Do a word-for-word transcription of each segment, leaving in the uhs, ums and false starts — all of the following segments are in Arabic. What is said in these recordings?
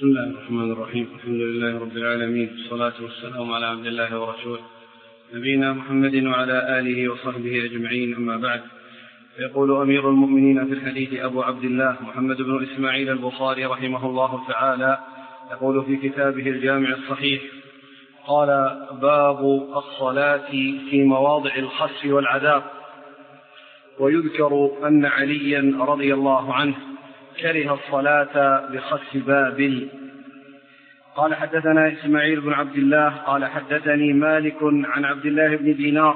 بسم الله الرحمن الرحيم. الحمد لله رب العالمين، والصلاة والسلام على عبد الله ورسوله نبينا محمد وعلى آله وصحبه أجمعين، أما بعد. يقول أمير المؤمنين في الحديث أبو عبد الله محمد بن إسماعيل البخاري رحمه الله تعالى، يقول في كتابه الجامع الصحيح: قال: باب الصلاة في مواضع الخسف والعذاب. ويذكر أن عليا رضي الله عنه كره الصلاة بخسف بابل. قال: حدثنا إسماعيل بن عبد الله قال: حدثني مالك عن عبد الله بن دينار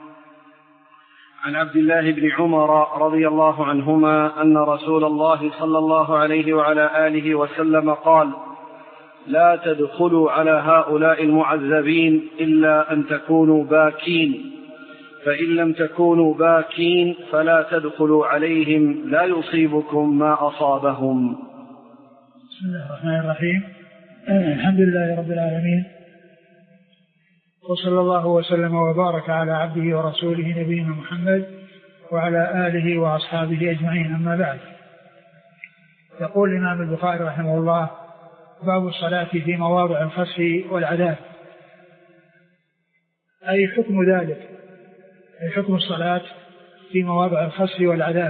عن عبد الله بن عمر رضي الله عنهما أن رسول الله صلى الله عليه وعلى آله وسلم قال: لا تدخلوا على هؤلاء المعذبين إلا أن تكونوا باكين، فإن لم تكونوا باكين فلا تدخلوا عليهم لا يصيبكم ما أصابهم. بسم الله الرحمن الرحيم. الحمد لله رب العالمين، وصلى الله وسلم وبارك على عبده ورسوله نبينا محمد وعلى آله وأصحابه أجمعين، أما بعد. يقول الإمام البخاري رحمه الله: باب الصلاة في مواضع الخسف والعذاب، أي حكم ذلك، أي حكم الصلاة في مواضع الخسف والعذاب.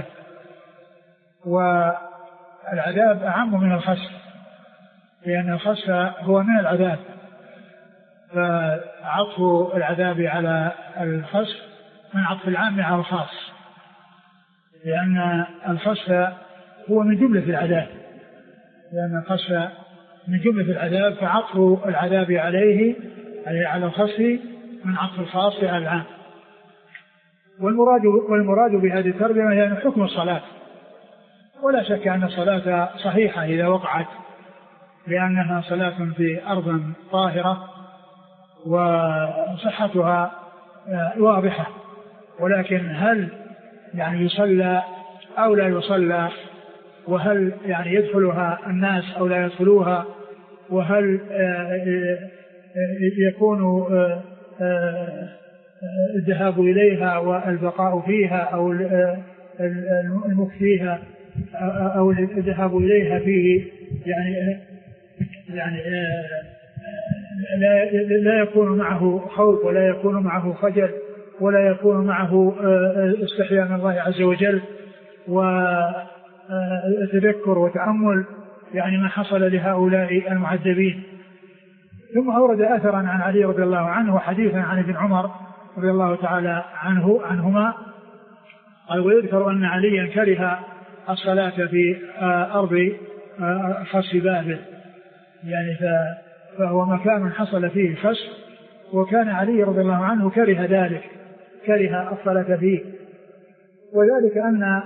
والعذاب أعم من الخسف، لأن الخسف هو من العذاب، فعطف العذاب على الخسف من عطف العام على الخاص، لأن الخسف هو من جملة العذاب، لأن الخسف من جملة العذاب، فعطف العذاب عليه على الخسف من عطف الخاص على العام. والمراد, والمراد بهذه الترجمة يعني حكم الصلاة. ولا شك أن الصلاة صحيحة إذا وقعت، لأنها صلاة في أرض طاهرة وصحتها واضحة. ولكن هل يعني يصلى أو لا يصلى، وهل يعني يدخلها الناس أو لا يدخلوها، وهل يكون الذهاب إليها والبقاء فيها أو المكث فيها أو الذهاب إليها فيه يعني يعني لا يكون معه خوف ولا يكون معه خجل ولا يكون معه استحياء من الله عز وجل وتذكر وتأمل يعني ما حصل لهؤلاء المعذبين. ثم أورد أثرا عن علي رضي الله عنه وحديثا عن ابن عمر رضي الله تعالى عنه عنهما قال: ويذكر أن عليا كره الصلاة في أرض خسف بابل، يعني فهو مكان حصل فيه خسف، وكان علي رضي الله عنه كره ذلك، كره الصلاة فيه. وذلك أن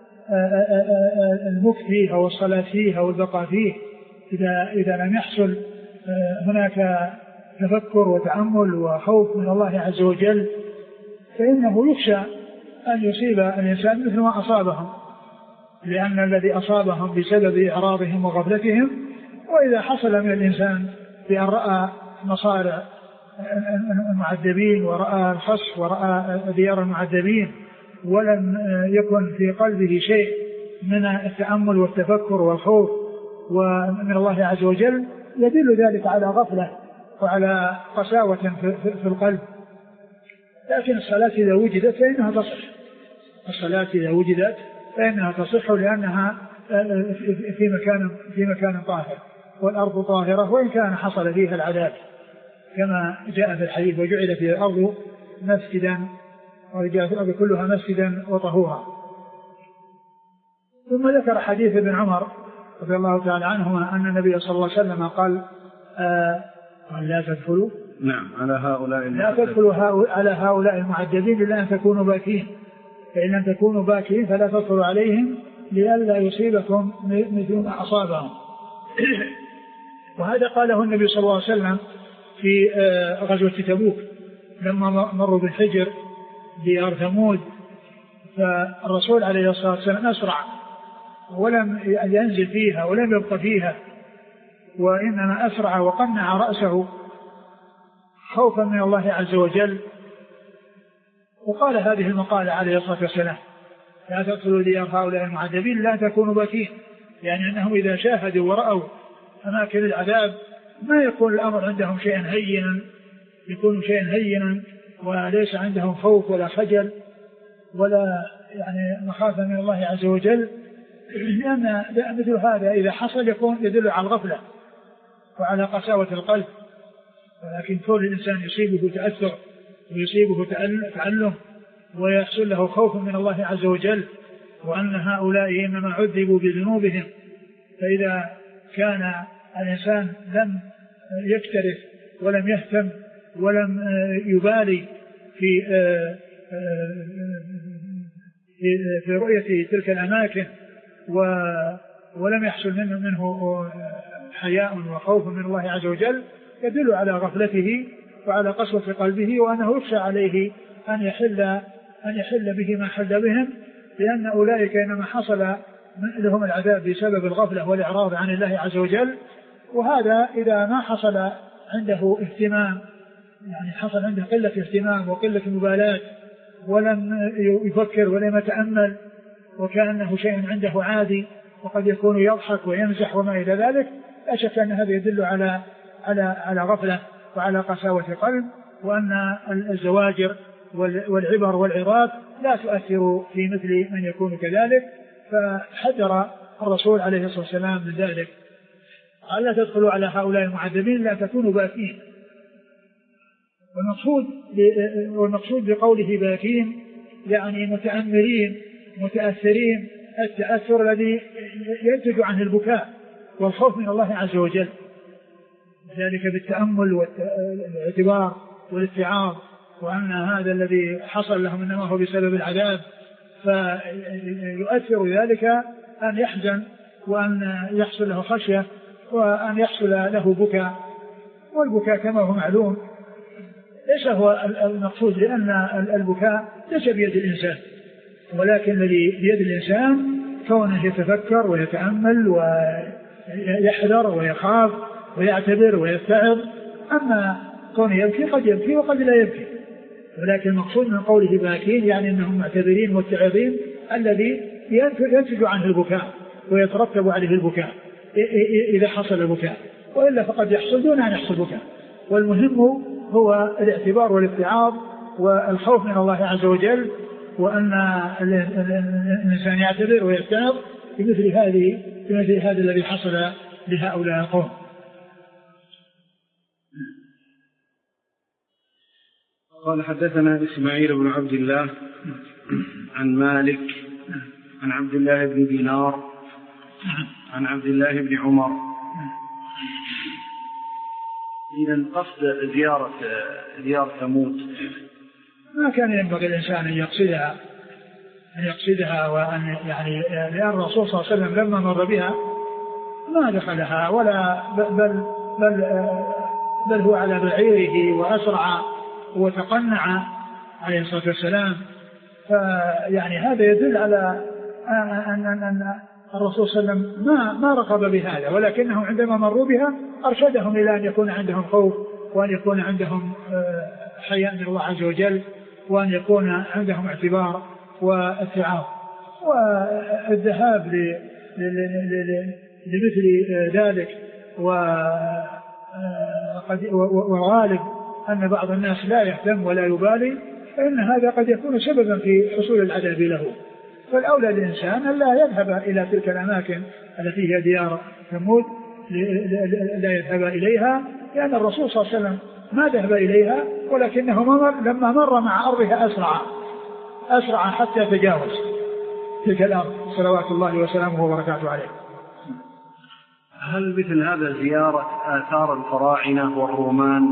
المكث فيه أو الصلاة فيه أو البقاء فيه إذا, إذا لم يحصل هناك تفكر وتأمل وخوف من الله عز وجل، فإنه يخشى أن يصيب الإنسان مثل ما أصابهم، لأن الذي أصابهم بسبب إعراضهم وغفلتهم. وإذا حصل من الإنسان بأن رأى مصارع المعذبين ورأى الخسف ورأى ديار المعذبين ولم يكن في قلبه شيء من التأمل والتفكر والخوف ومن الله عز وجل، يدل ذلك على غفلة وعلى قساوة في القلب. لكن الصلاة إذا وجدت فإنها تصح، الصلاة إذا وجدت فإنها تصح، لأنها في مكان في مكان طاهر، والأرض طاهرة وإن كان حصل فيها العذاب، كما جاء في الحديث: وجعلت في الأرض مسجدا، وجاءت الأرض كلها مسجدا وطهورا. ثم ذكر حديث ابن عمر رضي الله تعالى عنهما أن النبي صلى الله عليه وسلم قال: آه قال لا تدخلوا نعم على هؤلاء لا تدخلوا على هؤلاء المعذبين إلا أن تكونوا باكين، فإن لم تكونوا باكين فلا تدخلوا عليهم لئلا يصيبكم مثل ما أصابهم. وهذا قاله النبي صلى الله عليه وسلم في غزوة تبوك لما مروا بالحجر ديار ثمود، فالرسول عليه الصلاة والسلام أسرع ولم ينزل فيها ولم يبقى فيها، وإنما أسرع وقنع رأسه خوفا من الله عز وجل، وقال هذه المقالة عليه الصلاة والسلام: لا تدخلوا ديار هؤلاء المعذبين لا تكونوا باكين، يعني أنهم إذا شاهدوا ورأوا أماكن العذاب ما يكون الأمر عندهم شيئا هينا، يكون شيئا هينا وليس عندهم خوف ولا خجل ولا يعني مخافة من الله عز وجل، لأن مثل هذا إذا حصل يكون يدل على الغفلة وعلى قساوة القلب. ولكن كل الإنسان يصيبه تأثر ويصيبه تعلم ويحصل له خوف من الله عز وجل، وأن هؤلاء إنما عذبوا بذنوبهم. فإذا كان الإنسان لم يكترث ولم يهتم ولم يبالي في في رؤية تلك الأماكن ولم يحصل منه, منه حياء وخوف من الله عز وجل، يدل على غفلته وعلى قسوة قلبه، وأنه يخشى عليه أن يحل, أن يحل به ما حل بهم، لأن أولئك إنما حصل لهم العذاب بسبب الغفلة والإعراض عن الله عز وجل. وهذا إذا ما حصل عنده اهتمام، يعني حصل عنده قلة اهتمام وقلة مبالاة ولم يفكر ولم يتأمل وكأنه شيء عنده عادي، وقد يكون يضحك ويمزح وما إلى ذلك، لا شك أن هذا يدل على على على غفلة وعلى قساوة قلب، وأن الزواجر والعبر والعظات لا تؤثر في مثل من يكون كذلك. فحذر الرسول عليه الصلاة والسلام من ذلك، ألا تدخلوا على هؤلاء المعذبين لا تكونوا باكين. والمقصود والمقصود بقوله باكين يعني متأمرين متأثرين، التأثر الذي ينتج عنه البكاء والخوف من الله عز وجل، ذلك بالتأمل والاعتبار والاتعاظ، وأن هذا الذي حصل لهم إنما هو بسبب العذاب، فيؤثر ذلك أن يحزن وأن يحصل له خشية وأن يحصل له بكاء. والبكاء كما هو معلوم ليس هو المقصود، لأن البكاء ليس بيد الإنسان، ولكن الذي بيد الإنسان كونه يتفكر ويتأمل ويحذر ويخاف ويعتبر ويستعظ. أما كونه يبكي قد يبكي وقد لا يبكي، ولكن المقصود من قوله باكين يعني أنهم معتبرين متعظين الذي ينتج عنه البكاء ويترتب عليه البكاء إذا حصل البكاء، وإلا فقد يحصل دون أن يحصل بكاء. والمهم هو الاعتبار والاتعاظ والخوف من الله عز وجل، وأن الإنسان يعتبر ويتعظ بمثل هذه بمثل هذا الذي حصل لهؤلاء القوم. قال حدثنا إسماعيل بن عبد الله عن مالك عن عبد الله بن دينار عن عبد الله بن عمر. إذن قصد زيارة زيارة ثمود ما كان ينبغي الإنسان أن يقصدها أن يقصدها وأن يعني لأن الرسول صلى الله عليه وسلم لما مر بها ما دخلها ولا بل بل بل هو على بعيره وأسرع وتقنع عليه الصلاة والسلام. فيعني هذا يدل على أن أن الرسول صلى الله عليه وسلم ما ما رغب بهذا، ولكنه عندما مروا بها أرشدهم إلى أن يكون عندهم خوف وأن يكون عندهم حياء من الله عز وجل وأن يكون عندهم اعتبار واتعاظ. والذهاب لمثل ذلك وغالب أن بعض الناس لا يهتم ولا يبالي، فإن هذا قد يكون سببا في حصول العذاب له. فالأولى الإنسان أن لا يذهب إلى تلك الأماكن التي هي ديار ثمود، لا يذهب إليها، لأن الرسول صلى الله عليه وسلم ما ذهب إليها، ولكنه مر لما مر مع أرضها أسرع أسرع حتى تجاوز تلك الأرض صلوات الله وسلامه وبركاته عليه. هل مثل هذا زيارة آثار الفراعنة والرومان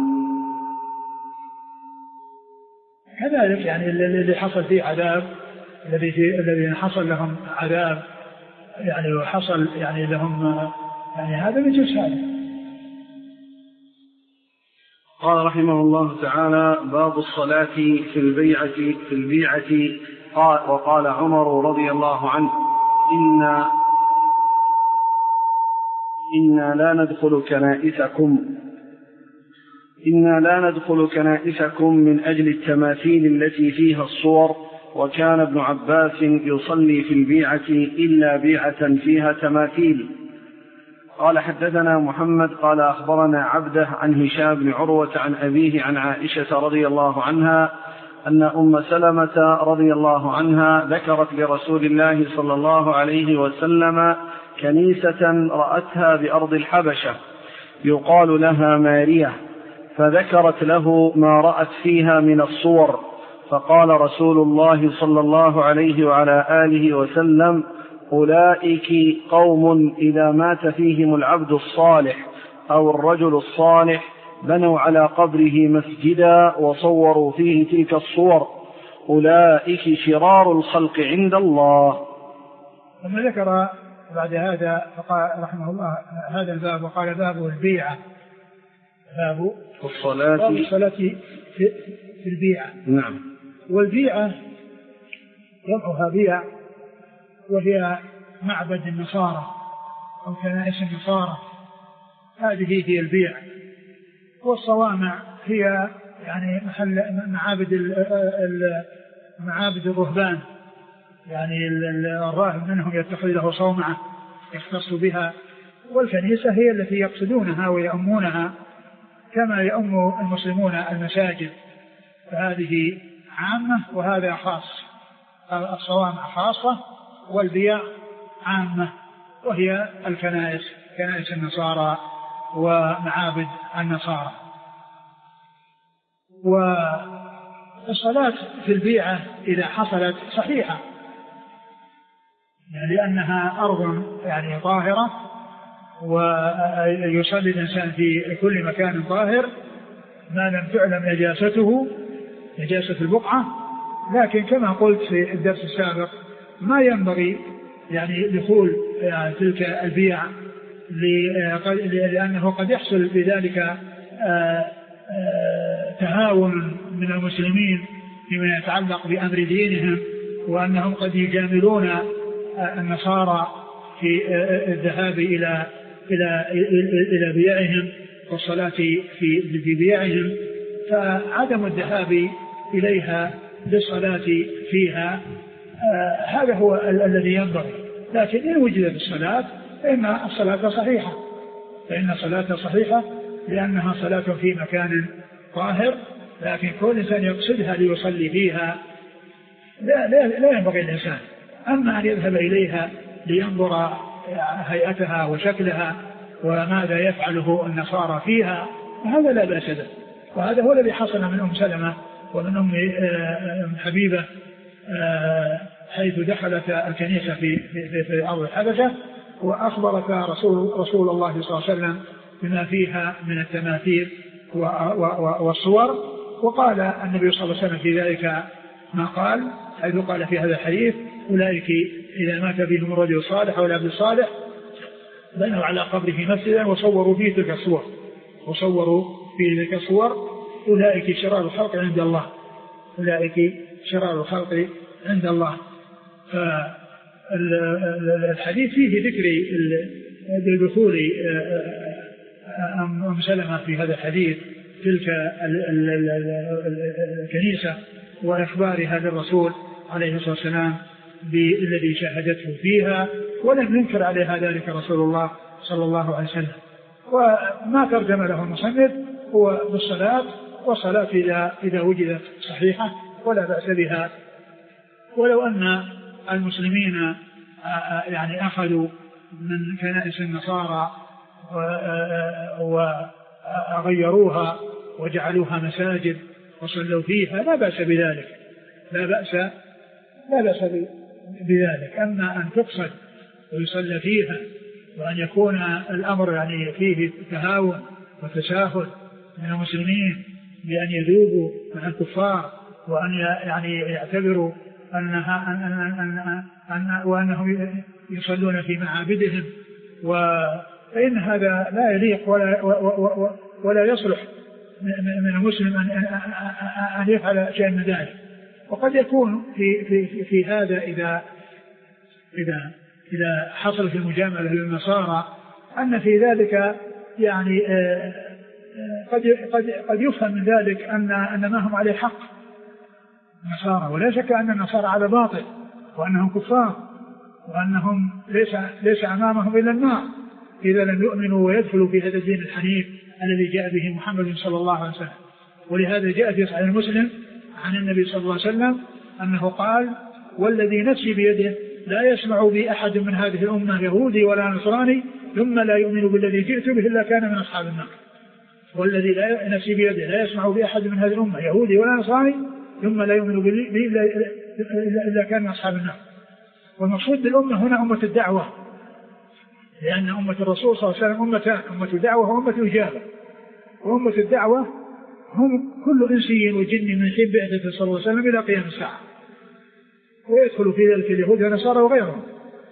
كذلك يعني الذي حصل فيه عذاب، الذي في الذين حصل لهم عذاب يعني وحصل يعني لهم يعني هذا من جنس هذا. قال رحمه الله تعالى: باب الصلاة في البيعة في البيعة. قال وقال عمر رضي الله عنه: إنا إنا لا ندخل كنائسكم إنا لا ندخل كنائسكم من أجل التماثيل التي فيها الصور، وكان ابن عباس يصلي في البيعة إلا بيعة فيها تماثيل. قال حدثنا محمد قال أخبرنا عبده عن هشام بن عروة عن أبيه عن عائشة رضي الله عنها أن أم سلمة رضي الله عنها ذكرت لرسول الله صلى الله عليه وسلم كنيسة رأتها بأرض الحبشة يقال لها مارية، فذكرت له ما رأت فيها من الصور، فقال رسول الله صلى الله عليه وعلى آله وسلم: أولئك قوم إذا مات فيهم العبد الصالح أو الرجل الصالح بنوا على قبره مسجدا وصوروا فيه تلك الصور، أولئك شرار الخلق عند الله. ثم ذكر بعد هذا فقال رحمه الله هذا الباب وقال باب البيعة، باب الصلاة, باب الصلاة في, في البيعة. نعم. والبيعة جمعها بيع، وهي معبد النصارى أو كنائس النصارى، هذه هي البيع. والصوامع هي يعني محل معابد معابد الرهبان، يعني الراهب منهم يتخذ له صومعة يختص بها، والكنيسة هي التي يقصدونها ويأمونها كما يأم المسلمون المساجد، فهذه عامة وهذا خاص. الصوامع خاصة والبيع عامة، وهي الكنائس، كنائس النصارى ومعابد النصارى. والصلاة في البيعة إذا حصلت صحيحة، يعني لأنها أرض يعني طاهرة، ويصلي الإنسان في كل مكان طاهر ما لم تعلم نجاسته، نجاسة البقعة. لكن كما قلت في الدرس السابق ما ينبغي يعني دخول يعني تلك البيع، لأنه قد يحصل بذلك تهاون من المسلمين فيما يتعلق بأمر دينهم، وأنهم قد يجاملون النصارى في الذهاب إلى إلى إلى بيعهم والصلاة في في بيعهم، فعدم الذهاب إليها بالصلاة فيها هذا هو الذي ينبغي. لكن إن وجدت الصلاة فإن الصلاة صحيحة، فإن الصلاة صحيحة لأنها صلاة في مكان طاهر، لكن كل إنسان يقصدها ليصلي فيها لا, لا, لا ينبغي الإنسان. أما أن يذهب إليها لينظر هيئتها وشكلها وماذا يفعله النصارى فيها هذا لا بأس به، وهذا هو الذي حصل من أم سلمة ومن أم حبيبة حيث دخلت الكنيسة في, في, في أرض الحبشة، وأخبرت رسول, رسول الله صلى الله عليه وسلم بما فيها من التماثيل والصور، وقال النبي صلى الله عليه وسلم في ذلك ما قال، حيث قال في هذا الحديث: أولئك إذا مات بهم الرجل الصالح أو العبد الصالح بنوا على قبره مسجدا وصوروا فيه تلك الصور، وصوروا فيه تلك الصور، أولئك شرار الخلق عند الله، أولئك شرار الخلق عند الله. فالحديث فيه ذكر دخول أم سلمة في هذا الحديث تلك الكنيسة وإخبارها للرسول عليه الصلاة والسلام بالذي شاهدته فيها، ولم ينكر عليها ذلك رسول الله صلى الله عليه وسلم. وما ترجم له المصنف هو بالصلاة، والصلاة إذا, إذا وجدت صحيحة ولا بأس بها. ولو أن المسلمين يعني أخذوا من كنائس النصارى وغيروها وجعلوها مساجد وصلوا فيها لا بأس بذلك، لا بأس لا بأس بذلك. أما أن تقصد ويصلى فيها وأن يكون الأمر يعني فيه تهاون وتساهل من المسلمين بأن يذوبوا مع الكفار وأن يعني يعتبروا أنها أن أن أن أن وأنهم يصلون في معابدهم، فإن هذا لا يليق ولا ولا يصلح من المسلم أن يفعل شيئا من ذلك. وقد يكون في في في هذا إذا إذا إذا حصلت المجاملة للنصارى أن في ذلك يعني قد قد قد يفهم من ذلك أن أن ما هم عليه حق النصارى، ولا شك أن النصارى على باطل وأنهم كفار وأنهم ليس ليس أمامهم إلا النار، إذا لم يؤمنوا ويدخلوا في هذا الدين الحنيف الذي جاء به محمد صلى الله عليه وسلم. ولهذا جاء في صحيح مسلم عن النبي صلى الله عليه وسلم أنه قال: والذي نفسي بيده لا يسمع بي أحد من هذه الأمة يهودي ولا نصراني ثم لا يؤمن بالذي جئت به إلا كان من أصحاب النار. والذي لا نفسي بيده لا يسمع بي أحد من هذه الأمة يهودي ولا نصراني ثم لا يؤمن بي إلا كان من أصحاب النار. والمقصود بالأمة هنا أمة الدعوة، لأن أمة الرسول صلى الله عليه وسلم أمتان: أمة دعوة وأمة إجابة. وأمة الدعوة هم كل إنسي وجن من حين بعثته صلى الله عليه وسلم إلى قيام الساعة، ويدخل في ذلك اليهود والنصارى وغيرهم.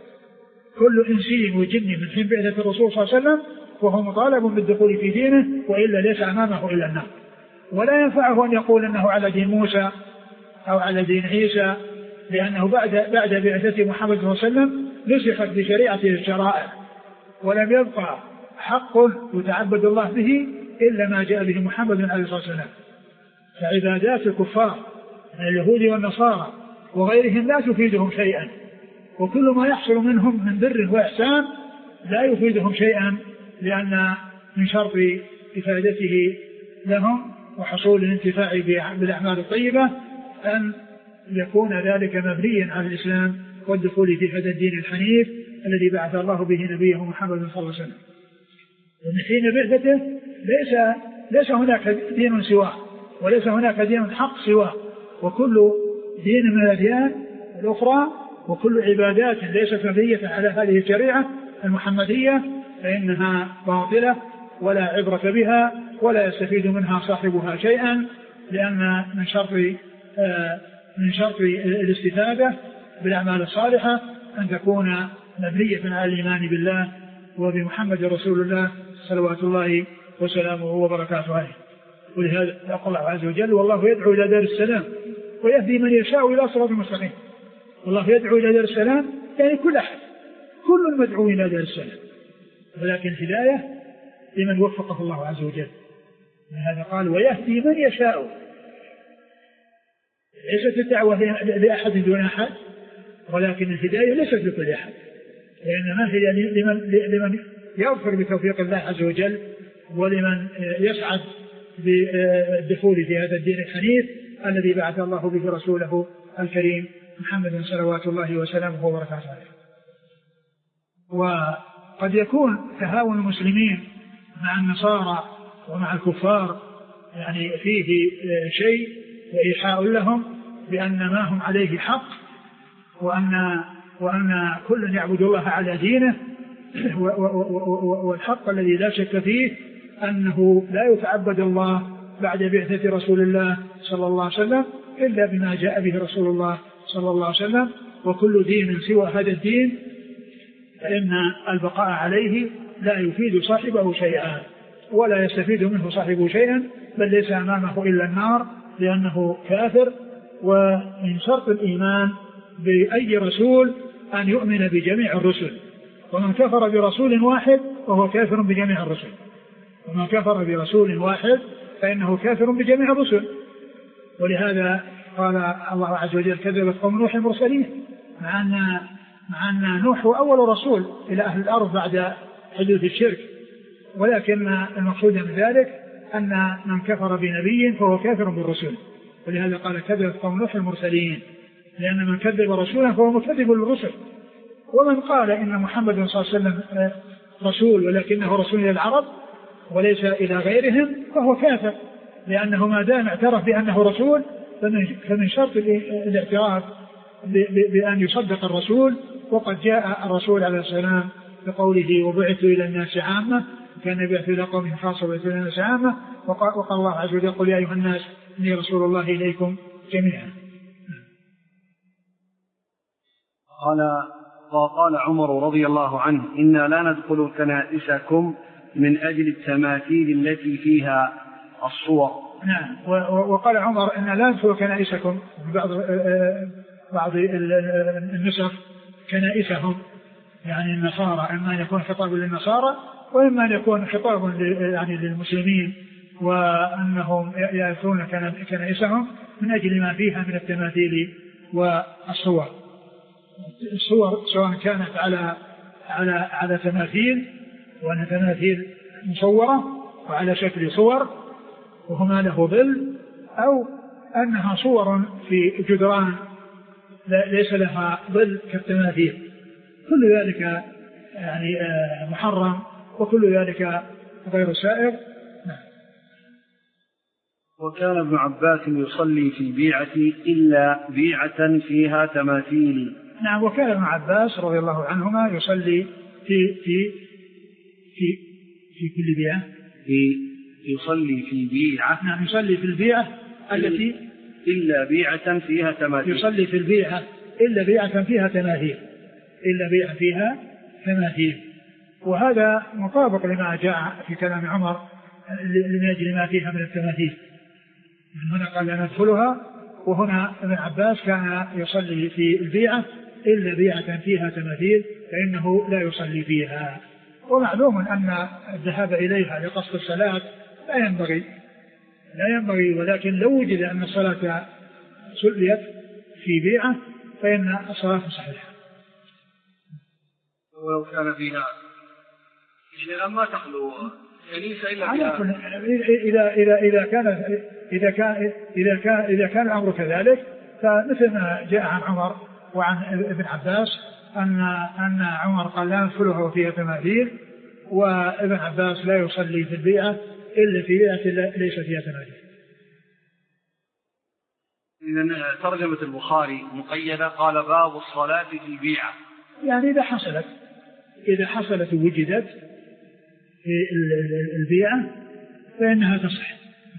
كل إنسي وجن من حين بعثة الرسول صلى الله عليه وسلم وهو مطالب بالدخول في دينه، وإلا ليس أمامه إلا النار. ولا ينفعه أن يقول أنه على دين موسى أو على دين عيسى، لأنه بعد بعد بعثة محمد صلى الله عليه وسلم نسخت بشريعته الشرائع، ولم يبقى حق يتعبد الله به إلا ما جاء به محمد عليه الصلاة والسلام. فعبادات الكفار من اليهود والنصارى وغيرهم لا تفيدهم شيئا، وكل ما يحصل منهم من بر وإحسان لا يفيدهم شيئا، لأن من شرط إفادته لهم وحصول الانتفاع بالأعمال الطيبة أن يكون ذلك مبنيا على الإسلام والدخول في هذا الدين الحنيف الذي بعث الله به نبيه محمد صلى الله عليه وسلم. ومن حين بعثته ليس ليس هناك دين سواه، وليس هناك دين حق سواه، وكل دين من الأديان الأخرى وكل عبادات ليست مبنية على هذه الشريعة المحمدية فإنها باطلة ولا عبرة بها ولا يستفيد منها صاحبها شيئا، لأن من شرط من شرط الاستفادة بالأعمال الصالحة أن تكون مبنية على الإيمان بالله وبمحمد رسول الله صلوات الله وسلامه وبركاته عليه. ولهذا يقول الله عز وجل: والله يدعو إلى دار السلام ويهدي من يشاء إلى صراط مستقيم. والله يدعو إلى دار السلام يعني كل أحد، كل مدعو إلى دار السلام، ولكن الهداية لمن وفقه الله عز وجل. لهذا قال: ويهدي من يشاء. ليست الدعوة لأحد دون أحد، ولكن الهداية ليست لكل أحد، لأنما هي لمن, لمن يغفر بتوفيق الله عز وجل، ولمن يسعد بالدخول في هذا الدين الحنيف الذي بعث الله به رسوله الكريم محمد صلوات الله وسلامه وبركاته عليه. وقد يكون تهاون المسلمين مع النصارى ومع الكفار يعني فيه شيء وإيحاء لهم بأن ما هم عليه حق، وأن وأن كل يعبد الله على دينه، والحق الذي لا شك فيه أنه لا يتعبد الله بعد بعثة رسول الله صلى الله عليه وسلم إلا بما جاء به رسول الله صلى الله عليه وسلم. وكل دين سوى هذا الدين فإن البقاء عليه لا يفيد صاحبه شيئا ولا يستفيد منه صاحبه شيئا، بل ليس أمامه إلا النار، لأنه كافر. ومن شرط الإيمان بأي رسول أن يؤمن بجميع الرسل، ومن كفر برسول واحد وهو كافر بجميع الرسل، ومن كفر برسول واحد فإنه كافر بجميع الرسل. ولهذا قال الله عز وجل: كذبت قوم نوح المرسلين، مع أن مع أن نوح هو أول رسول إلى أهل الأرض بعد حدوث الشرك، ولكن المقصود من ذلك أن من كفر بنبي فهو كافر بالرسول. ولهذا قال: كذبت قوم نوح المرسلين، لأن من كذب رسولا فهو مكذب للرسل. ومن قال إن محمد صلى الله عليه وسلم رسول ولكنه رسول إلى العرب وليس إلى غيرهم فهو كافر، لأنه ما دام اعترف بأنه رسول فمن شرط الاعتراف بأن يصدق الرسول. وقد جاء الرسول عليه السلام بقوله: وبعث إلى الناس عامة، كان يبعث إلى قوم خاصة وبعث إلى الناس عامة. وقال الله عز وجل: قل يا أيها الناس إني رسول الله إليكم جميعا. قال وقال عمر رضي الله عنه: إنا لا ندخل كنائسكم من أجل التماثيل التي فيها الصور. نعم. وقال عمر: إنا لا ندخل كنائسكم، بعض بعض النسخ كنائسهم يعني النصارى، إما أن يكون خطاب للنصارى وإما أن يكون خطاب يعني للمسلمين، وأنهم يأتون كنائسهم من أجل ما فيها من التماثيل والصور. الصور سواء كانت على على على تماثيل وأن تماثيل مصورة وعلى شكل صور وهما له ظل، أو أنها صور في جدران ليس لها ظل كالتماثيل. كل ذلك يعني محرم وكل ذلك غير سائغ. وكان ابن عباس يصلي في البيعة إلا بيعة فيها تماثيل. نعم، وكان ابن عباس رضي الله عنهما يصلي في في في في كل بيعة في يصلي في بيعة. نعم، يصلي في البيعة التي إلا بيعة فيها تماثيل. يصلي في البيعة إلا بيعة فيها تماثيل إلا بيعة فيها تماثيل. وهذا مطابق لما جاء في كلام عمر من أجل ما فيها من التماثيل. هنا قال لا ندخلها، وهنا ابن عباس كان يصلي في البيعة إلا بيعة فيها تماثيل فإنه لا يصلي فيها. ومعلوم أن الذهاب إليها لقصد الصلاة لا ينبغي لا ينبغي ولكن لو وجد أن الصلاة صليت في بيعة فإن الصلاة صحيحة. ولو كان فيها إذا ما تخلو كنيسة إلا إذا إذا إذا كان إذا كان إذا كان إذا كان الأمر كذلك، فمثل ما جاء عن عمر وعن ابن عباس أن أن عمر قال لا ندخلها وفيها تماثيل، وابن عباس لا يصلي في البيعة إلا في بيعة ليس فيها تماثيل. إذن ترجمة البخاري مقيدة، قال باب الصلاة في البيعة، يعني إذا حصلت إذا حصلت وجدت في البيعة فإنها تصح.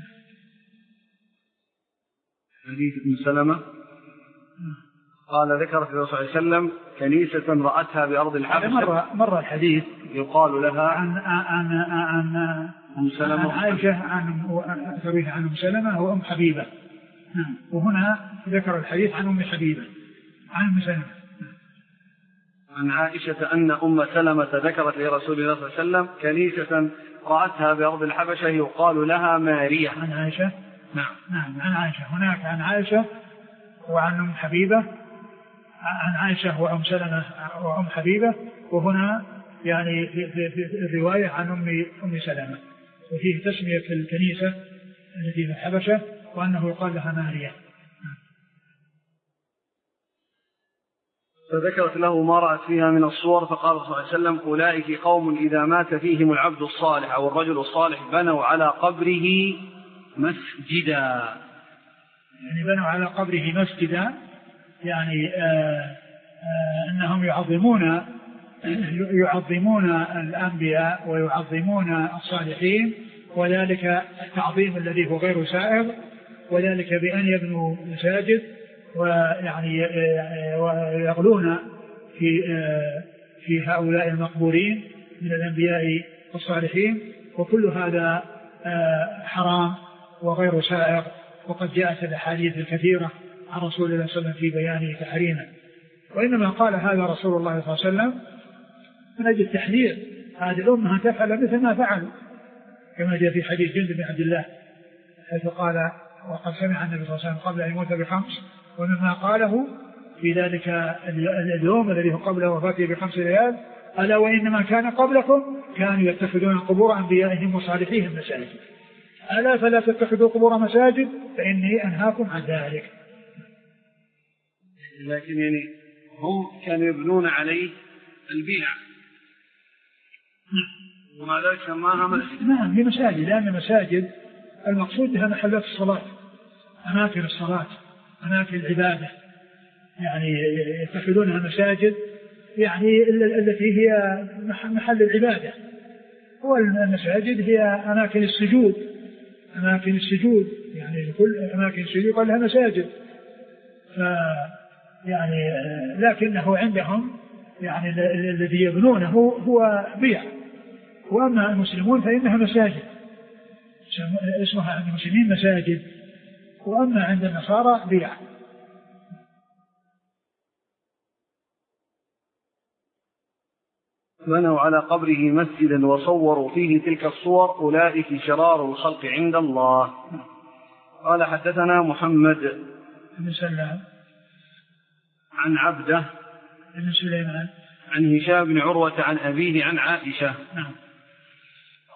حديث ابن سلمة قال ذكر في الرسول صلى الله عليه وسلم كنيسة رأتها بأرض الحبشة. مر مر الحديث يقال لها عن عن عن أم سلمة عن عائشة عن ثرويها عن أم سلمة وأم حبيبة. وهنا ذكر الحديث عن أم حبيبة عن أم سلمة. عن عائشة أن أم سلمة ذكرت لرسول الله صلى الله عليه وسلم كنيسة رأتها بأرض الحبشة يقال لها مارية. عن عائشة. نعم نعم عن عائشة. هناك عن عائشة وعن أم حبيبة، عن عائشة وأم سلمة وأم حبيبة، وهنا يعني في, في, في الرواية عن أم أم سلمة، وفيه تسمية الكنيسة التي في الحبشة وأنه يقال لها مارية. فذكرت له ما رأت فيها من الصور، فقال صلى الله عليه وسلم أولئك قوم إذا مات فيهم العبد الصالح أو الرجل الصالح بنوا على قبره مسجدا. يعني بنوا على قبره مسجدا، يعني آآ آآ أنهم يعظمون يعظمون الأنبياء ويعظمون الصالحين، وذلك التعظيم الذي هو غير سائغ، وذلك بأن يبنوا مساجد ويعني ويغلون في في هؤلاء المقبورين من الأنبياء والصالحين، وكل هذا حرام وغير سائغ. وقد جاءت الأحاديث الكثيرة عن رسول الله صلى الله عليه وسلم في بيان تحريمه. وإنما قال هذا رسول الله صلى الله عليه وسلم من أجل التحذير هذه الأمة أن تفعل مثل ما فعلوا، كما جاء في حديث جندب بن عبد الله حيث قال وقد سمع النبي صلى الله عليه وسلم قبل أن يموت بخمس، ومما قاله في ذلك اليوم الذي هو قبل وفاته بخمس ليال: ألا وإنما كان قبلكم كانوا يتخذون قبور أنبيائهم وصالحيهم مساجد، ألا فلا تتخذوا قبور مساجد فإني أنهاكم عن ذلك. لكن يعني هم كانوا يبنون عليه البيع وما ذلك سماها مسجد. نعم هي مساجد، لأن المساجد المقصود بها محلات الصلاة، أماكن الصلاة، أماكن العبادة، يعني يتخذونها مساجد يعني التي هي محل العبادة، والمساجد هي أماكن السجود، أماكن السجود يعني كل أماكن السجود قال لها مساجد. ف يعني لكنه عندهم يعني الذي يبنونه هو بيع، وأما المسلمون فإنها مساجد، اسمها عند المسلمين مساجد، وأما عند النصارى بيع. بنوا على قبره مسجدا وصوروا فيه تلك الصور أولئك شرار الخلق عند الله. قال حدثنا محمد بن سلام عن عبده بن سليمان عن هشام بن عروة عن أبيه عن عائشة نعم.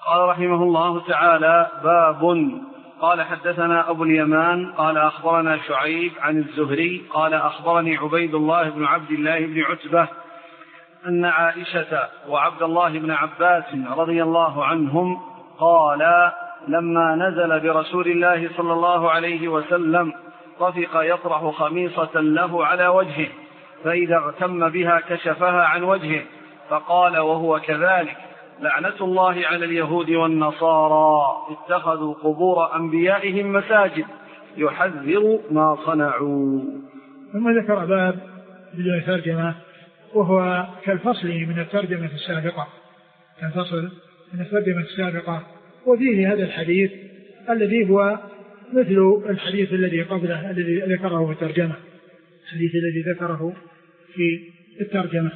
قال رحمه الله تعالى: باب. قال حدثنا أبو اليمان قال أخبرنا شعيب عن الزهري قال أخبرني عبيد الله بن عبد الله بن عتبة أن عائشة وعبد الله بن عباس رضي الله عنهم قال: لما نزل برسول الله صلى الله عليه وسلم طفق يطرح خميصة له على وجهه، فإذا اغتم بها كشفها عن وجهه، فقال وهو كذلك: لعنة الله على اليهود والنصارى اتخذوا قبور أنبيائهم مساجد، يحذر ما صنعوا. ثم ذكر باب بدون ترجمة، وهو كالفصل من الترجمة السابقة، كالفصل من الترجمة السابقة، وفيه هذا الحديث الذي هو مثل الحديث الذي قبله الذي ذكره في الترجمة، الحديث الذي ذكره في الترجمة.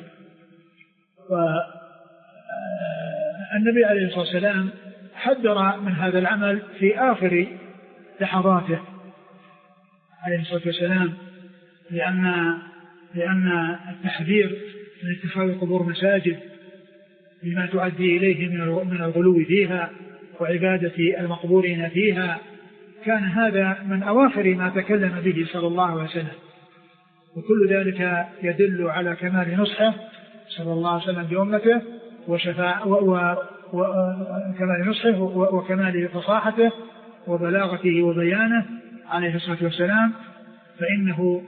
والنبي عليه الصلاة والسلام حذر من هذا العمل في آخر لحظاته عليه الصلاة والسلام، لأن لأن التحذير من اتخاذ قبور مساجد بما تؤدي إليه من الغلو فيها وعبادة المقبورين فيها، كان هذا من أواخر ما تكلم به صلى الله عليه وسلم، وكل ذلك يدل على كمال نصحه صلى الله عليه وسلم بأمته وشفاء وكمال نصحه وكمال فصاحته وبلاغته وبيانه عليه الصلاة والسلام. فإنه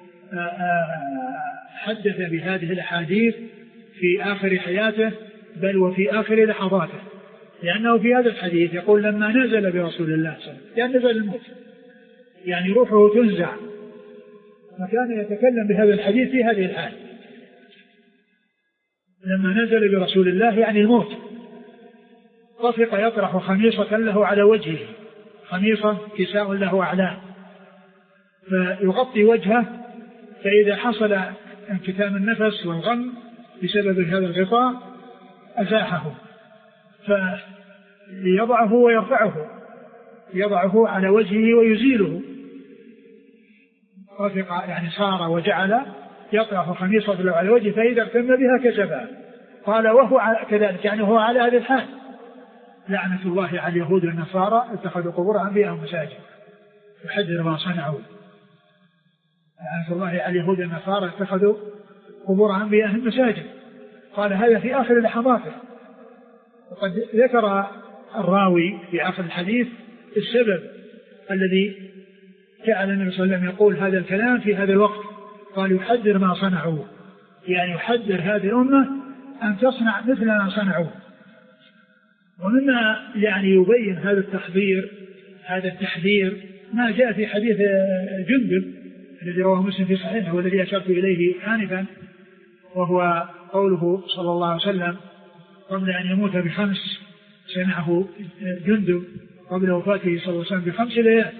حدث بهذه الأحاديث في آخر حياته بل وفي آخر لحظاته، لأنه في هذا الحديث يقول: لما نزل برسول الله صلى الله عليه وسلم، يعني نزل الموت، يعني روحه تنزع، فكان يتكلم بهذا الحديث في هذه الحال. لما نزل برسول الله يعني الموت، طفق يطرح خميصة له على وجهه، خميصة كساء له أعلاه، فيغطي وجهه، فإذا حصل انكتام النفس والغم بسبب هذا الغطاء أزاحه، فيضعه ويرفعه، يضعه على وجهه ويزيله. طفق يعني صار وجعل يطرح خميصة له على وجهه، فإذا اغتم بها كشفها. قال وهو كذلك، يعني هو على هذه الحال: لعنة الله على اليهود والنصارى اتخذوا قبور أنبيائهم مساجد، يحذر ما صنعوا. لعنة الله على اليهود والنصارى اتخذوا قبور أنبيائهم مساجد. قال هذا في آخر لحظاته. وقد ذكر الراوي في آخر الحديث السبب الذي جعل النبي صلى الله عليه وسلم يقول هذا الكلام في هذا الوقت. قال يحذر ما صنعوا، يعني يحذر هذه الأمة أن تصنع مثل ما صنعوا. ومما يعني يبين هذا التحذير هذا التحذير ما جاء في حديث جندب الذي رواه مسلم في صحيحه والذي أشرت إليه آنفا، وهو قوله صلى الله عليه وسلم قبل أن يموت بخمس، سمعه جندب قبل وفاته صلى الله عليه وسلم بخمس ليال،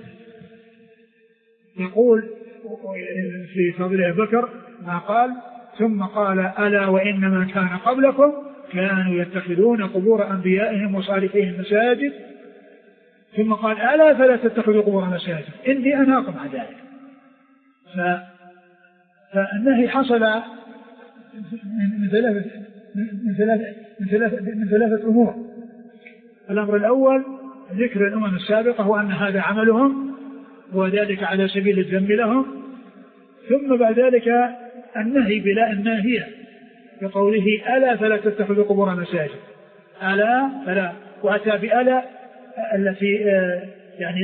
يقول في فضل أبي بكر ما قال: ثم قال: ألا وإنما كان قبلكم كانوا يتخذون قبور أنبيائهم وصالحيهم مساجد، ثم قال: ألا فلا تتخذوا قبور مساجد إني أنهاكم عن ذلك. فالنهي حصل من ثلاثة من ثلاثة من ثلاثة من ثلاثة أمور. الأمر الأول ذكر الأمم السابقة وأن هذا عملهم وذلك على سبيل الذم لهم، ثم بعد ذلك النهي بلا الناهية بقوله: ألا فلا تتخذوا قبور مساجد، ألا فلا، وأتى بألا التي يعني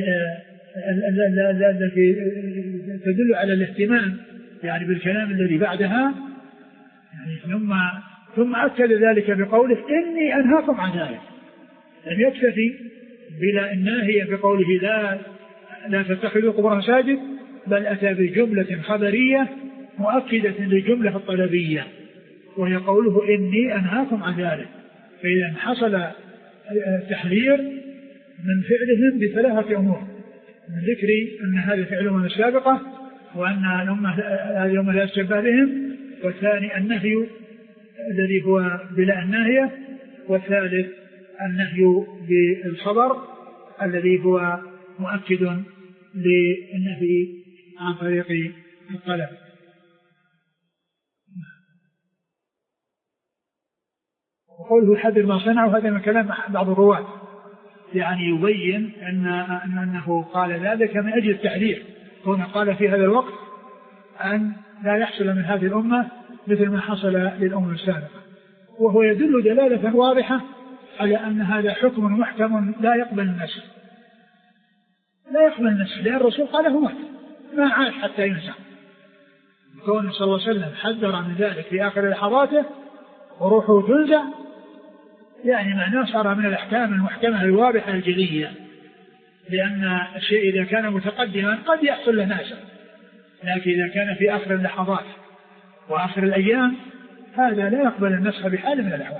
التي تدل على الاهتمام يعني بالكلام الذي بعدها، يعني ثم ثم أكد ذلك بقوله: إني أنهاكم عن ذلك. لم يكتفي بلا الناهية بقوله لا لا تتخذوا قبور مساجد، بل أتى بجملة خبرية مؤكدة للجملة الطلبية، وهي قوله: إني أنهاكم عن ذلك. فإذا حصل تحذير من فعلهم بثلاثة أمور: من ذكر أن هذا فعلهم السابقة وأن هذه الأمة لا يستشبه بهم، والثاني النهي الذي هو بلا الناهية، والثالث النهي بالخبر الذي هو مؤكد للنهي عن طريق الطلب. وقوله حذر ما صنعوا هذا من كلام بعض الرواة، يعني يبين أن أنه قال ذلك من أجل التحذير، هنا قال في هذا الوقت أن لا يحصل من هذه الأمة مثل ما حصل للأمم السابقة، وهو يدل دلالة واضحة على أن هذا حكم محكم لا يقبل النسخ، لا يقبل النسخ، لأن الرسول قاله مات ما عاد حتى ينسخ. كون صلى الله عليه وسلم حذر من ذلك في آخر لحظاته وروحه تنزع، يعني معناه صار من الأحكام المحكمة الواضحة الجلية، لأن الشيء إذا كان متقدما قد يحصل له ناسخ، لكن إذا كان في آخر اللحظات وآخر الأيام هذا لا يقبل النسخ بحال من الأحوال.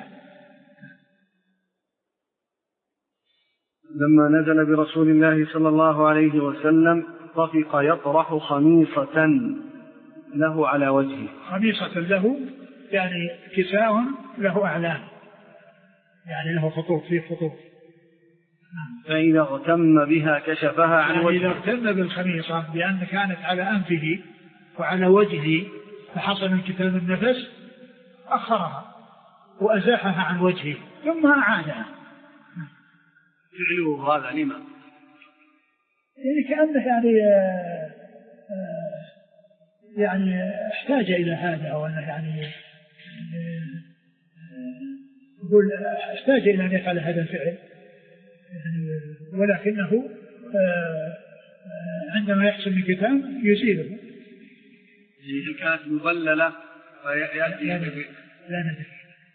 لما نزل برسول الله صلى الله عليه وسلم طفق يطرح خميصة له على وجهه. خميصة له يعني كساء له أعلام، يعني له خطوط فيه خطوط. فإذا اغتم بها كشفها عن يعني وجهه. إذا اغتم بالخميصة بأن كانت على أنفه وعلى وجهه فحصل انكتام النفس أخرها وأزاحها عن وجهه ثم أعادها. فعله هذا لما؟ يعني كأنه يعني آآ آآ يعني احتاج إلى هذا، أو أنه يعني يقول احتاج إلى أن يفعل هذا الفعل، ولكنه عندما يحصل الكتام يزيله. إن كانت مبللة فيأتي لا ندري.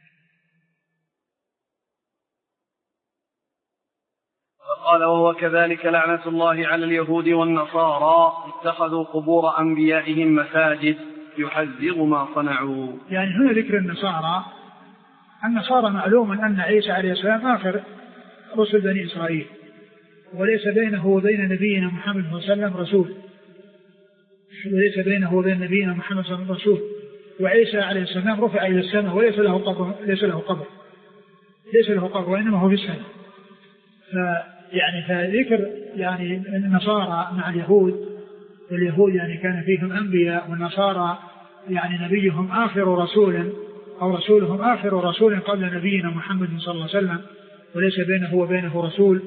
قال وهو كذلك لعنة الله على اليهود والنصارى اتخذوا قبور أنبيائهم مساجد يحذر ما صنعوا. يعني هنا ذكر النصارى، النصارى معلوم أن عيسى عليه السلام آخر رسل بني إسرائيل، وليس بينه وبين نبينا محمد صلى الله عليه وسلم رسول، وليس بينه وبين نبينا محمد صلى الله عليه وسلم رسول، وعيسى عليه السلام رفع إلى السماء وليس له قبر، ليس له قبر ليس له قبر وإنما هو في السماء. فيعني فذكر يعني النصارى مع اليهود، واليهود يعني كان فيهم أنبياء، والنصارى يعني نبيهم آخر رسول أو رسولهم آخر رسول قبل نبينا محمد صلى الله عليه وسلم، وليس بينه وبينه رسول.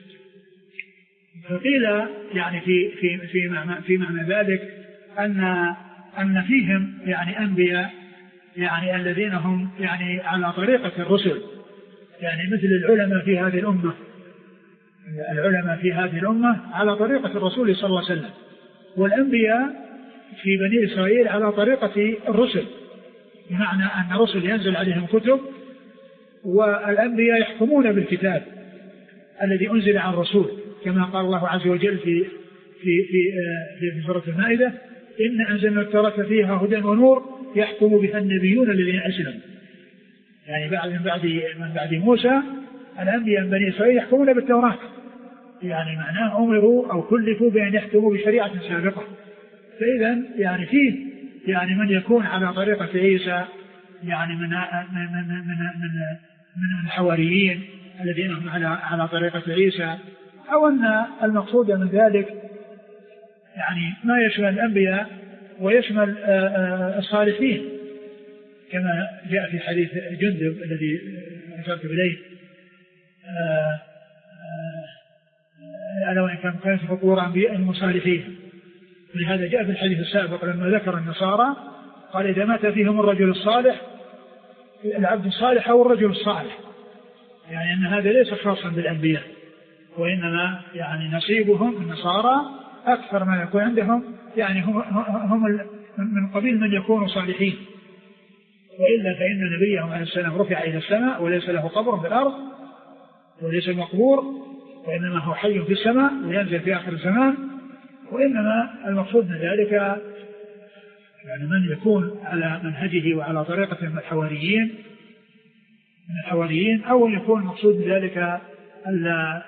فقيل يعني في في في معنى في معنى ذلك أن أن فيهم يعني أنبياء يعني الذين هم يعني على طريقة الرسل، يعني مثل العلماء في هذه الأمة، العلماء في هذه الأمة على طريقة الرسول صلى الله عليه وسلم، والأنبياء في بني إسرائيل على طريقة الرسل، بمعنى أن الرسل ينزل عليهم كتب، والأنبياء يحكمون بالكتاب الذي أنزل عن الرسول، كما قال الله عز وجل في في في في سورة المائدة: إن أنزلنا التوراة فيها هدى ونور يحكم بها النبيون الذين أسلموا. يعني بعد من بعد من بعد موسى الأنبياء من بني إسرائيل يحكمون بالتوراة، يعني معناه أمروا أو كلفوا بأن يحكموا بشريعة سابقة. فإذا يعني فيه يعني من يكون على طريقة عيسى، يعني من من من من من الحواريين الذين هم على على طريقة عيسى، أو أن المقصود من ذلك يعني ما يشمل الأنبياء ويشمل الصالحين، كما جاء في حديث جندب الذي أشرت إليه: ألا وإن كان كانت قبور أنبياء المصالحين. ولهذا جاء في الحديث السابق لما ذكر النصارى قال: إذا مات فيهم الرجل الصالح، العبد الصالح أو الرجل الصالح، يعني أن هذا ليس خاصا بالأنبياء، وإنما يعني نصيبهم النصارى أكثر ما يكون عندهم يعني هم, هم من قبيل من يكونوا صالحين، وإلا فإن نبيهم عليه السلام رفع إلى السماء وليس له قبر في الأرض وليس مقبور، وإنما هو حي في السماء وينزل في آخر الزمان. وإنما المقصود من ذلك يعني من يكون على منهجه وعلى طريقة من الحواريين من الحواريين أو يكون المقصود من ذلك ألا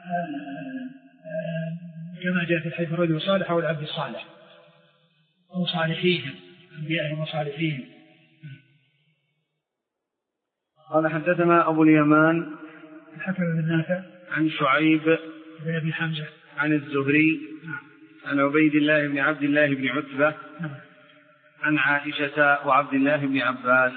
كما جاء في الحديث: الرجل الصالح أو العبد الصالح أو صالحيهم، أنبيائهم وصالحيهم. قال حدثنا أبو اليمان الحكم بن نافع عن شعيب بن أبي حمزة عن الزهري عن عبيد الله بن عبد الله بن عتبة عن عائشة وعبد الله بن عباس.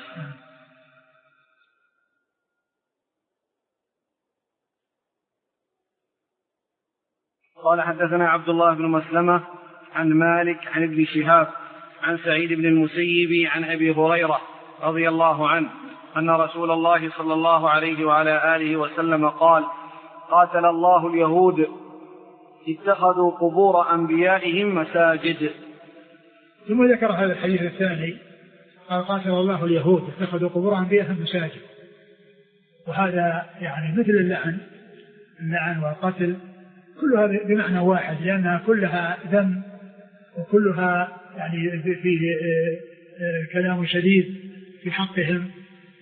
قال حدثنا عبد الله بن مسلمة عن مالك عن ابن شهاب عن سعيد بن المسيب عن أبي هريرة رضي الله عنه أن رسول الله صلى الله عليه وعلى آله وسلم قال: قاتل الله اليهود اتخذوا قبور أنبيائهم مساجد. ثم ذكر هذا الحديث الثاني قال: قاتل الله اليهود اتخذوا قبور أنبيائهم مساجد. وهذا يعني مثل اللعن اللعن والقتل كلها بمعنى واحد، لأنها كلها ذم وكلها يعني فيه كلام شديد في حقهم.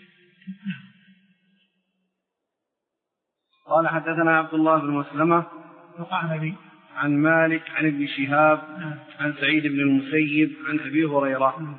قال حدثنا عبد الله بن مسلمة وقعنبي عن مالك عن ابن شهاب عن سعيد بن المسيب عن أبي هريرة.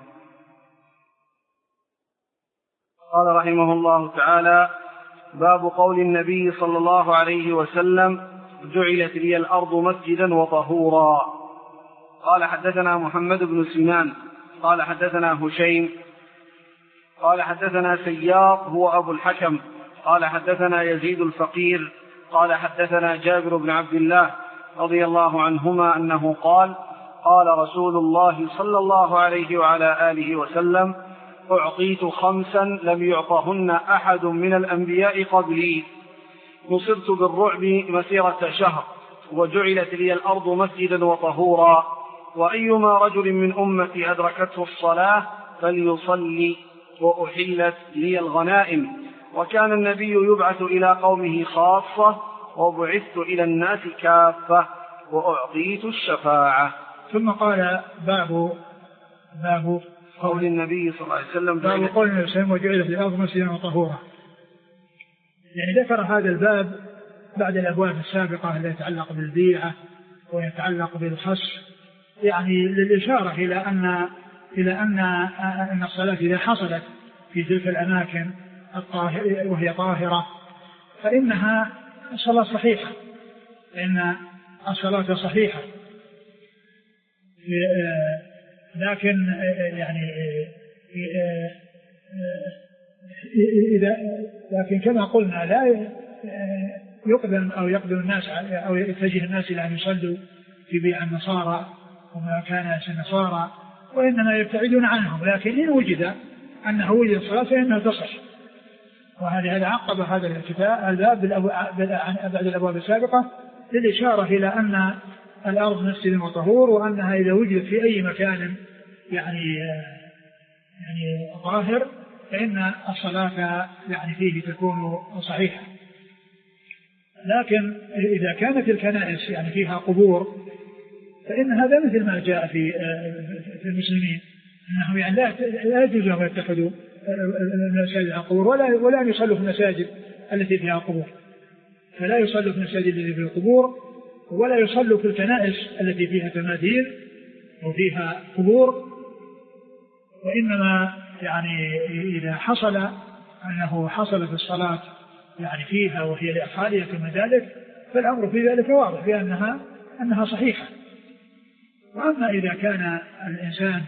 قال رحمه الله تعالى: باب قول النبي صلى الله عليه وسلم: جعلت لي الأرض مسجدا وطهورا. قال حدثنا محمد بن سنان قال حدثنا هشيم قال حدثنا سياط هو أبو الحكم قال حدثنا يزيد الفقير قال حدثنا جابر بن عبد الله رضي الله عنهما أنه قال: قال رسول الله صلى الله عليه وعلى آله وسلم: أعطيت خمسا لم يعطهن أحد من الأنبياء قبلي، نصرت بالرعب مسيرة شهر، وجعلت لي الأرض مسجدا وطهورا، وأيما رجل من أمتي أدركته الصلاة فليصلي، وأحلت لي الغنائم، وكان النبي يبعث إلى قومه خاصة، وبعثت إلى الناس كافة، وأعطيت الشفاعة. ثم قال: باب باب قول النبي صلى الله عليه وسلم باب قول النبي صلى الله عليه وسلم: وجعلت لي الأرض مسجدا وطهورا. يعني ذكر هذا الباب بعد الأبواب السابقة التي تتعلق بالبيعة ويتعلق بالخص، يعني للإشارة إلى أن إلى أن أن الصلاة إذا حصلت في تلك الأماكن الطاهرة وهي طاهرة فإنها الصلاة صحيحة، لأن الصلاة صحيحة. لكن يعني إذا لكن كما قلنا لا يقدم أو يقدم الناس أو يتجه الناس إلى أن يصلوا في بيع النصارى وما كان النصارى، وإنما يبتعدون عنهم. لكن إن وجد أنه وجد الصلاة فإنها تصح. وهذا عقب هذا الكتاب الباب بعد الأبواب السابقة للإشارة إلى أن الأرض مسجد وطهور، وأنها إذا وجدت في أي مكان يعني يعني ظاهر فإن الصلاة يعني فيه تكون صحيحة. لكن إذا كانت الكنائس يعني فيها قبور فإن هذا مثل ما جاء في في المسلمين، أنهم يعني لا يجوز لهم يتخذوا المساجد القبور ولا ولا يصلوا في المساجد التي فيها قبور، فلا يصلوا في المساجد التي فيها قبور ولا يصلوا في الكنائس التي فيها تماثيل وفيها قبور. وإنما يعني إذا حصل أنه حصلت الصلاة يعني فيها وهي لأخالية من ذلك فالأمر في ذلك واضح بأنها أنها صحيحة. وأما إذا كان الإنسان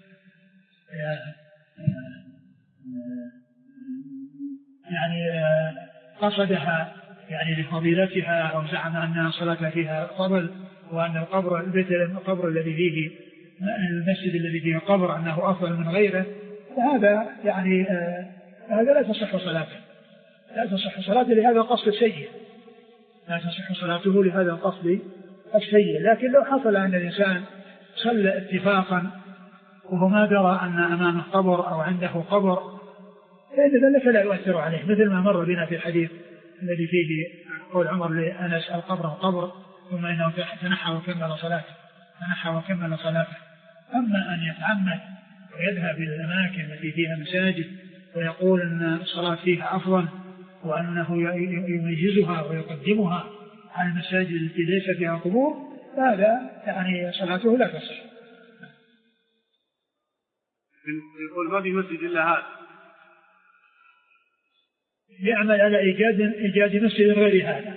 يعني قصدها يعني لفضيلتها أو زعم أن الصلاة فيها فضل، وأن القبر البيت القبر الذي فيه المسجد الذي فيه قبر أنه أفضل من غيره، فهذا يعني هذا لا تصح صلاته لا تصح صلاته لهذا القصد السيء لا تصح صلاته لهذا القصد السيء. لكن لو حصل أن الإنسان صلى اتفاقا وهو ما درى أن أمامه قبر أو عنده قبر فإن ذلك لا يؤثر عليه، مثل ما مر بنا في الحديث الذي فيه قول عمر لأنس: القبر القبر ثم إنه تنحى وكمل صلاته تنحى وكمل صلاته. أما أن يتعمد ويذهب إلى الأماكن التي فيها مساجد ويقول أن الصلاة فيها أفضل وأنه يميزها ويقدمها على المساجد التي ليس فيها قبور، هذا يعني صلاته لا تصح. يقول ما في مسجد إلا هذا، يعمل على إيجاد إيجاد مسجد غير هذا.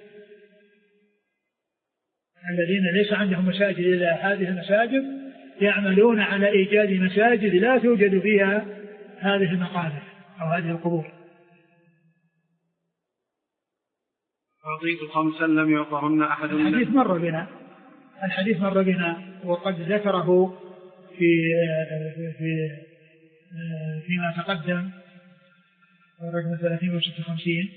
الذين ليس عندهم مساجد إلا هذه المساجد يعملون على إيجاد مساجد لا توجد فيها هذه المقابر أو هذه القبور. أعطيت خمسا لم يعطهن أحد. الحديث مر بنا الحديث مر بنا وقد ذكره في في فيما تقدم رقم ثلاثين وستة وخمسين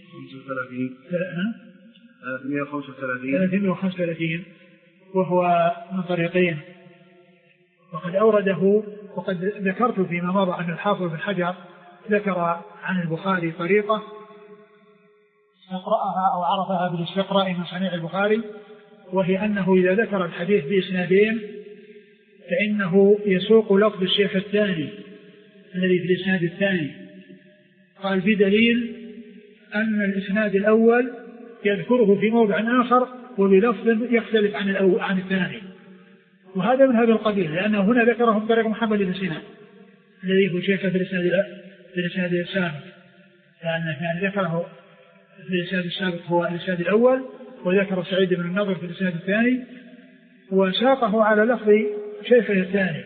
ثلاثين وخمسة وثلاثين وهو من طريقين. وقد أورده وقد ذكرت فيما مضى أن الحافظ بن حجر ذكر عن البخاري طريقة استقرأها أو عرفها بالاستقراء من صنيع البخاري، وهي أنه إذا ذكر الحديث بإسنادين فإنه يسوق لفظ الشيخ الثاني الذي في الإسناد الثاني، قال بدليل أن الإسناد الأول يذكره في موضع آخر وبلفظ يختلف عن الأول عن الثاني، وهذا من هذا القبيل، لأنه هنا ذكره بطريق محمد بن سينان الذي هو شيخ في الإسناد في الإسناد السابق، لأن يعني ذكره في الإسناد السابق هو الإسناد الأول، وذكر سعيد بن النضر في الإسناد الثاني، وساقه على لفظ شيخه الثاني.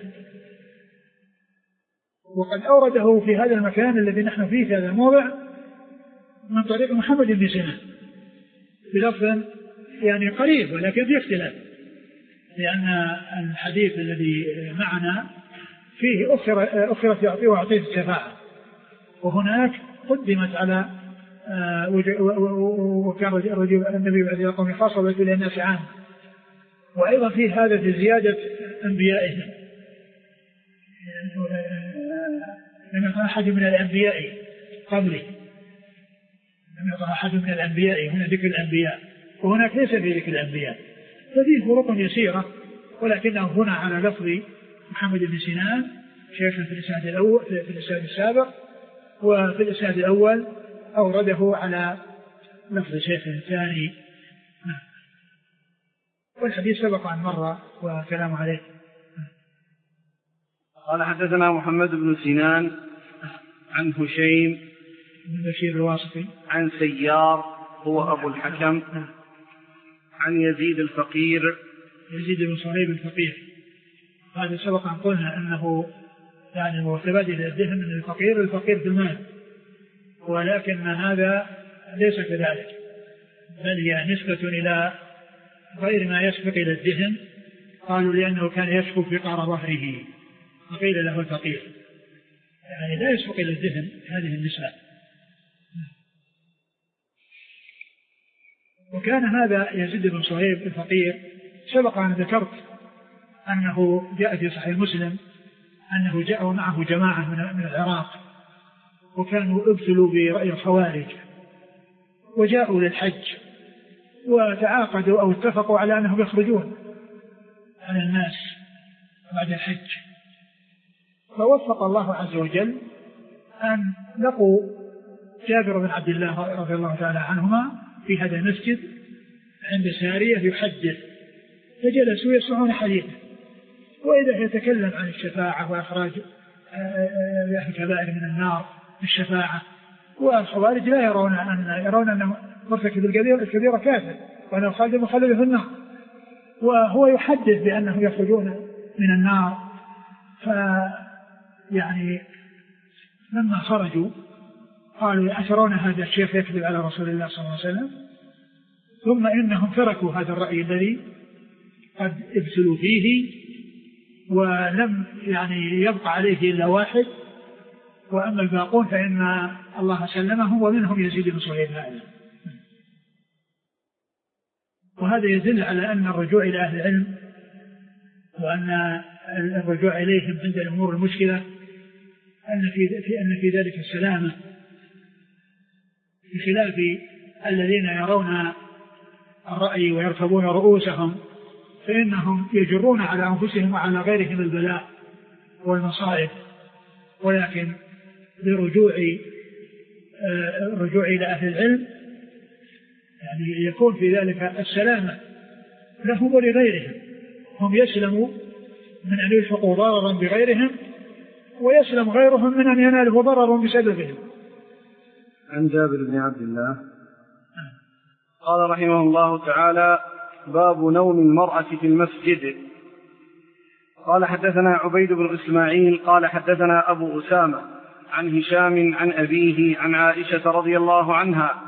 وقد أورده في هذا المكان الذي نحن فيه في هذا الموضع من طريق محمد بن سينان بلفظ يعني قريب ولكن في اختلاف، لأن الحديث الذي معنا فيه أخر أخرت يعطيه وأعطيه الشفاعة، وهناك قدمت على وكان الرجل النبي بعد القوم خاصة ويقول للناس عام، وأيضا فيه هذا في زيادة أنبيائهم لم يطع أحد من الأنبياء قبلي، لم يطع أحد من الأنبياء، هنا ذكر الأنبياء وهناك ليس في ذكر الأنبياء، ففيه فروق يسيرة، ولكنه هنا على لفظ محمد بن سينان شيخ في الإسناد الأول في الإسناد السابق، وفي الإسناد الأول أورده على لفظ شيخ الثاني، والحديث سبق عن مرة وكلام عليه. قال حدثنا محمد بن سينان عن هشيم بن بشير الواسطي عن سيار هو أبو الحكم عن يزيد الفقير يزيد بن صهيب الفقير. هذا سبق أن قلنا أنه يعني مرتبط إلى الذهن من الفقير الفقير في المال، ولكن هذا ليس كذلك، بل هي نسبة إلى غير ما يسبق إلى الذهن، قالوا لأنه كان يشكو في قعر ظهره فقيل له الفقير، يعني لا يسبق إلى الذهن هذه النسبة. وكان هذا يزيد بن صهيب الفقير سبق أن ذكرت أنه جاء في صحيح مسلم أنه جاء معه جماعة من العراق وكانوا ابتلوا برأي الخوارج وجاءوا للحج وتعاقدوا أو اتفقوا على أنهم يخرجون على الناس بعد الحج، فوفق الله عز وجل أن لقوا جابر بن عبد الله رضي الله تعالى عنهما في هذا المسجد عند سارية يحدث، فجلسوا يسمعون حديثه، وإذا يتكلم عن الشفاعة وإخراج أهل الكبائر من النار بالشفاعة، والخوارج لا يرون أن يرون أن مرتكب الكبيرة كافر وأنه خالد مخلد في النار، وهو يحدث بأنهم يخرجون من النار. فيعني لما خرجوا قالوا أترون هذا الشيخ يكذب على رسول الله صلى الله عليه وسلم؟ ثم إنهم تركوا هذا الرأي الذي قد ابتلوا فيه ولم يعني يبقى عليه إلا واحد، وأما الباقون فإن الله سلمهم ومنهم يزيد بن صهيب هذا. وهذا يدل على أن الرجوع إلى أهل العلم وأن الرجوع إليهم عند الأمور المشكلة أن في أن في ذلك السلامة، بخلاف الذين يرون الرأي ويركبون رؤوسهم فإنهم يجرون على أنفسهم وعلى غيرهم البلاء والمصائب، ولكن برجوع الرجوع إلى أهل العلم يعني يكون في ذلك السلامة لهم ولغيرهم، هم يسلموا من أن يلحقوا ضررا بغيرهم ويسلم غيرهم من أن ينالوا ضررا بسببهم. عن جابر بن عبد الله قال رحمه الله تعالى: باب نوم المرأة في المسجد. قال حدثنا عبيد بن إسماعيل قال حدثنا أبو أسامة عن هشام عن أبيه عن عائشة رضي الله عنها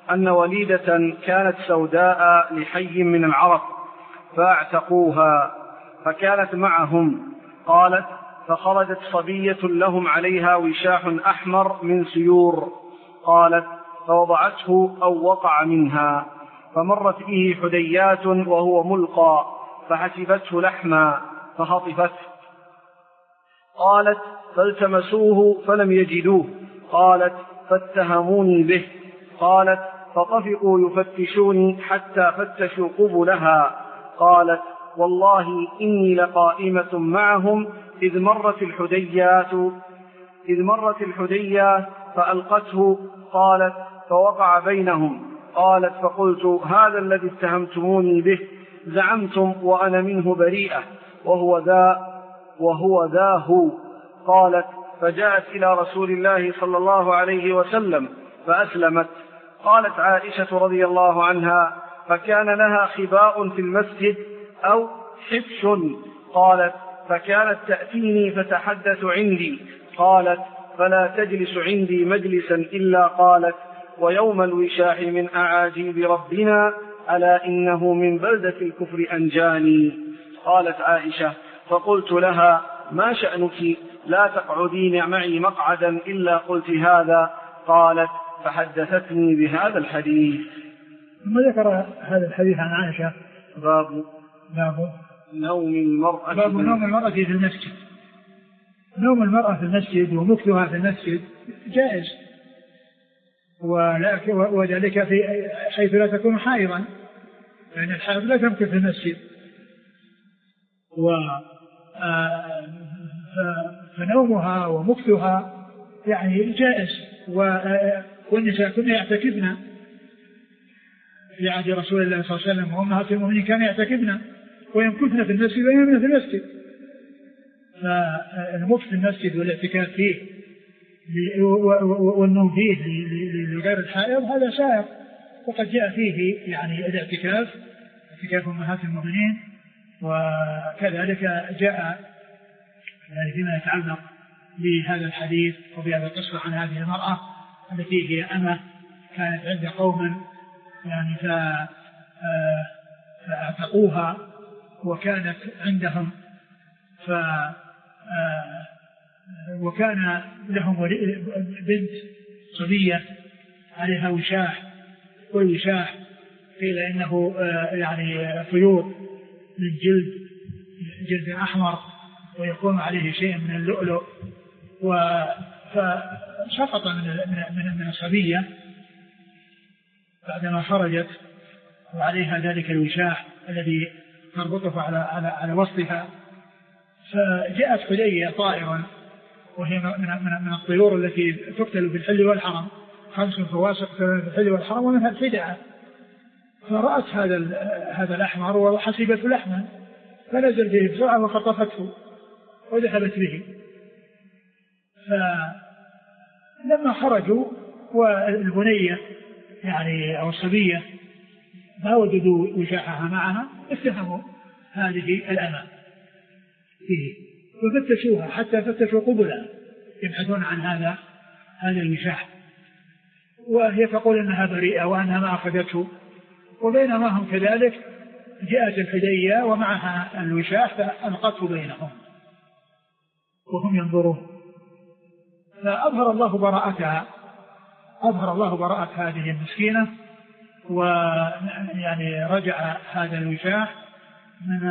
أن وليدة كانت سوداء لحي من العرب فاعتقوها فكانت معهم. قالت: فخرجت صبية لهم عليها وشاح أحمر من سيور. قالت: فوضعته أو وقع منها، فمرت به حديات وهو ملقى فحسبته لحما فخطفته. قالت: فالتمسوه فلم يجدوه. قالت: فاتهموني به. قالت: فطفقوا يفتشوني حتى فتشوا قبلها. قالت: والله إني لقائمة معهم إذ مرت الحديات إذ مرت الحديات فألقته. قالت: فوقع بينهم. قالت: فقلت: هذا الذي اتهمتموني به زعمتم وأنا منه بريئة وهو ذا وهو ذا هو. قالت: فجاءت إلى رسول الله صلى الله عليه وسلم فأسلمت. قالت عائشة رضي الله عنها: فكان لها خباء في المسجد أو حبش. قالت: فكانت تأتيني فتحدث عندي. قالت: فلا تجلس عندي مجلسا إلا قالت: ويوم الوشاح من أعاجيب ربنا ألا إنه من بلدة الكفر أنجاني. قالت عائشة: فقلت لها: ما شأنك لا تقعدين معي مقعدا إلا قلت هذا. قالت: فحدثتني بهذا الحديث. ثم ذكر هذا الحديث عن عائشة. باب باب نوم المرأة باب نوم المرأة في المسجد. نوم المرأة في المسجد ومكثها في المسجد جائز، وذلك في حيث لا تكون حائضا، لأن يعني الحائض لا تمكث في المسجد. و فنومها ومكثها يعني جائز. والنساء كنا يعتكفن في عهد رسول الله صلى الله عليه وسلم، وأمهات المؤمنين كانوا يعتكفن ويمكثن في المسجد وينامن في المسجد. فالمكث في المسجد والاعتكاف فيه والنوم فيه لغير الحائض هذا سائر، وقد جاء فيه يعني الاعتكاف اعتكاف أمهات المؤمنين، وكذلك جاء يعني فيما يتعلق بهذا الحديث وبهذا القصة عن هذه المرأة التي هي أمة كانت عند قوم يعني فاعتقوها وكانت عندهم، ف وكان لهم بنت صبية عليها وشاح، والوشاح قيل إنه يعني طيور من جلد جلد أحمر ويكون عليه شيء من اللؤلؤ، فسقط من من من الصبية بعدما خرجت وعليها ذلك الوشاح الذي تربطه على على على وسطها. فجاءت حدية طائرا وهي من من من الطيور التي تقتل في الحل والحرم، خمس فواسق في الحل والحرم ومنها الحدعة، فرأت هذا هذا الأحمر وحسبته لحما فنزل به بسرعة وخطفته وذهبت به. فلما خرجوا والبنية يعني أو الصبية ما وجدوا وشاحها معها اتهموا هذه الأمة فيه وفتشوها حتى فتشوا قبلها يبحثون عن هذا هذا الوشاح، وهي تقول أنها بريئة وأنها ما أخذته. وبينما هم كذلك جاءت الحدية ومعها الوشاح فألقته بينهم وهم ينظرون، فأظهر الله براءتها أظهر الله براءة هذه المسكينة، ويعني رجع هذا الوشاح من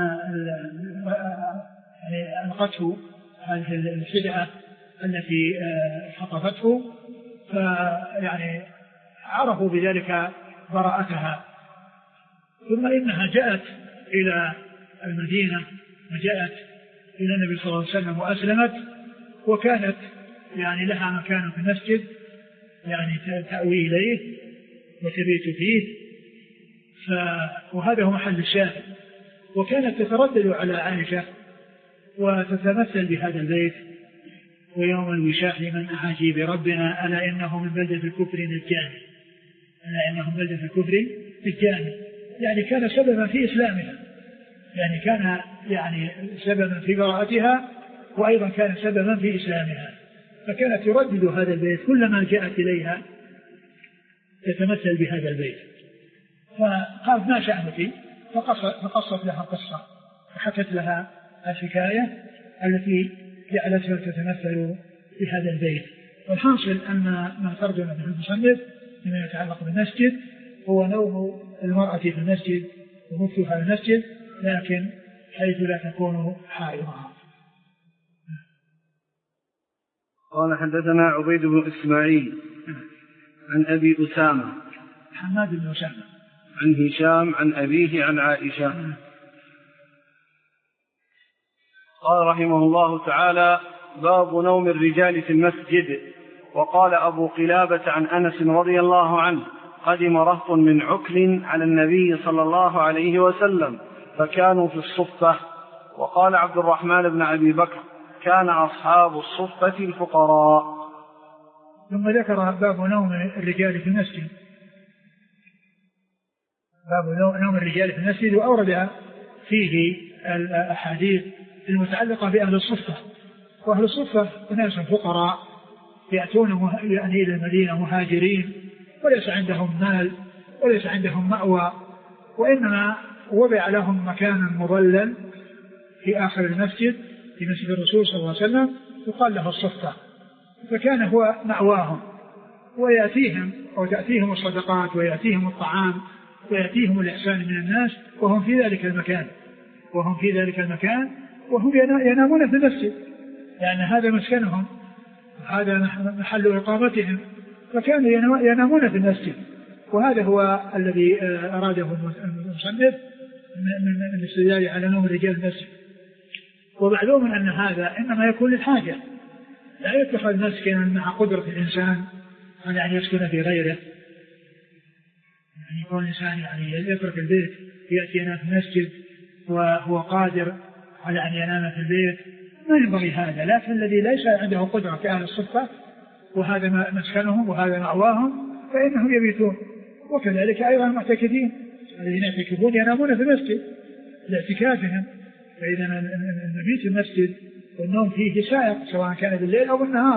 يعني ألقته هذه الحدعة التي خطفته، فيعني عرفوا بذلك براءتها. ثم إنها جاءت إلى المدينة وجاءت إلى النبي صلى الله عليه وسلم وأسلمت، وكانت يعني لها مكان في المسجد يعني تأوي إليه وتبيت فيه، ف... وهذا هو محل الشاهد. وكانت تتردد على عائشة وتتمثل بهذا البيت: ويوم الوشاح من أعاجيب ربنا ألا إنه من بلدة الكفر نجاني ألا إنه من بلدة الكفر نجاني، يعني كان سببا في إسلامها، يعني كان يعني سببا في براءتها وأيضا كان سببا في إسلامها. فكانت تردد هذا البيت كلما جاءت إليها يتمثل بهذا البيت. فقالت ما شأنك؟ فقصت لها قصة وحكت لها الحكاية التي جعلتها تتمثل بهذا البيت. والحاصل أن ما ترجم به المصنف مما يتعلق بالمسجد هو نوم المرأة في المسجد ومكثها في المسجد، لكن حيث لا تكون حائضها. قال حدثنا عبيد بن إسماعيل عن أبي أسامة حماد بن أسامة عن هشام عن أبيه عن عائشة. قال رحمه الله تعالى: باب نوم الرجال في المسجد. وقال أبو قلابة عن أنس رضي الله عنه: قدم رهط من عكل على النبي صلى الله عليه وسلم فكانوا في الصفة. وقال عبد الرحمن بن أبي بكر: كان أصحاب الصفة الفقراء. ثم ذكر باب نوم الرجال في المسجد، باب نوم الرجال في المسجد، وأورد فيه الأحاديث المتعلقة بأهل الصفة. وأهل الصفة ناس فقراء يأتون يعني إلى المدينة مهاجرين، وليس عندهم مال وليس عندهم مأوى، وإنما وضع لهم مكان مظلل في آخر المسجد في مسجد الرسول صلى الله عليه وسلم يقال له الصفة، فكان هو مأواهم، ويأتيهم أو تأتيهم الصدقات ويأتيهم الطعام ويأتيهم الإحسان من الناس وهم في ذلك المكان وهم في ذلك المكان وهم ينامون في المسجد، لأن يعني هذا مسكنهم هذا محل إقامتهم، فكانوا ينامون في المسجد. وهذا هو الذي أراده المصنف من الاستدلال على نوم رجال المسجد. ومعلوم أن هذا إنما يكون للحاجة، لا يتخذ مسكنا مع قدرة الإنسان على أن يسكن في غيره. يعني يكون الإنسان يعني يترك البيت يأتي ينام في المسجد وهو قادر على أن ينام في البيت، ما ينبغي هذا. لكن الذي ليس عنده قدرة كأهل الصفة وهذا مسكنهم وهذا مأواهم فإنهم يبيتون. وكذلك أيضا المعتكفين الذين يعتكفون ينامون في المسجد لاعتكافهم. فإذا المبيت في المسجد والنوم فيه سائق سواء كان بالليل أو بالنهار.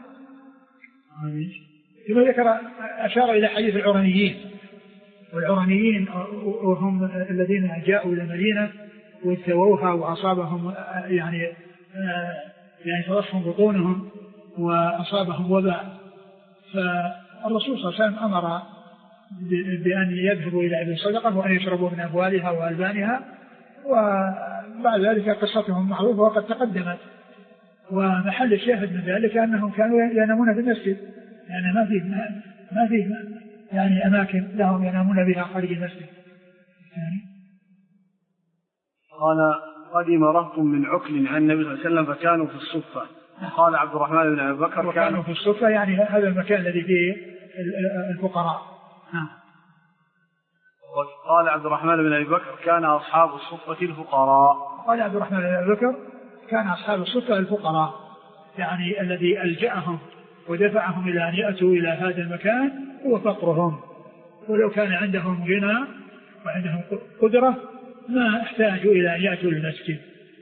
ثم ذكر أشار إلى حديث العرنيين، والعرنيين وهم الذين جاءوا إلى المدينة واستووها وأصابهم يعني يعني توصهم بطونهم وأصابهم وباء، فالرسول صلى الله عليه وسلم أمر بأن يذهبوا إلى أبي الصدقة وأن يشربوا من أبوالها وألبانها، وبعد ذلك قصتهم معروفة وقد تقدمت. ومحل الشاهد من ذلك أنهم كانوا ينامون في المسجد، يعني ما فيه ما فيه يعني أماكن لهم ينامون بها خارج المسجد. يعني قال: قدم رهط من عكل عن النبي صلى الله عليه وسلم فكانوا في الصفة. قال عبد الرحمن بن أبي بكر: كانوا في الصفة، يعني هذا المكان الذي فيه الفقراء. قال عبد الرحمن بن أبي بكر: كان أصحاب الصفة الفقراء. قال عبد الرحمن بن أبي بكر: كان أصحاب الصفة الفقراء، يعني الذي ألجأهم ودفعهم إلى أن يأتوا إلى هذا المكان هو فقرهم، ولو كان عندهم غنى وعندهم قدرة ما احتاجوا إلى أن يأتوا للمسجد.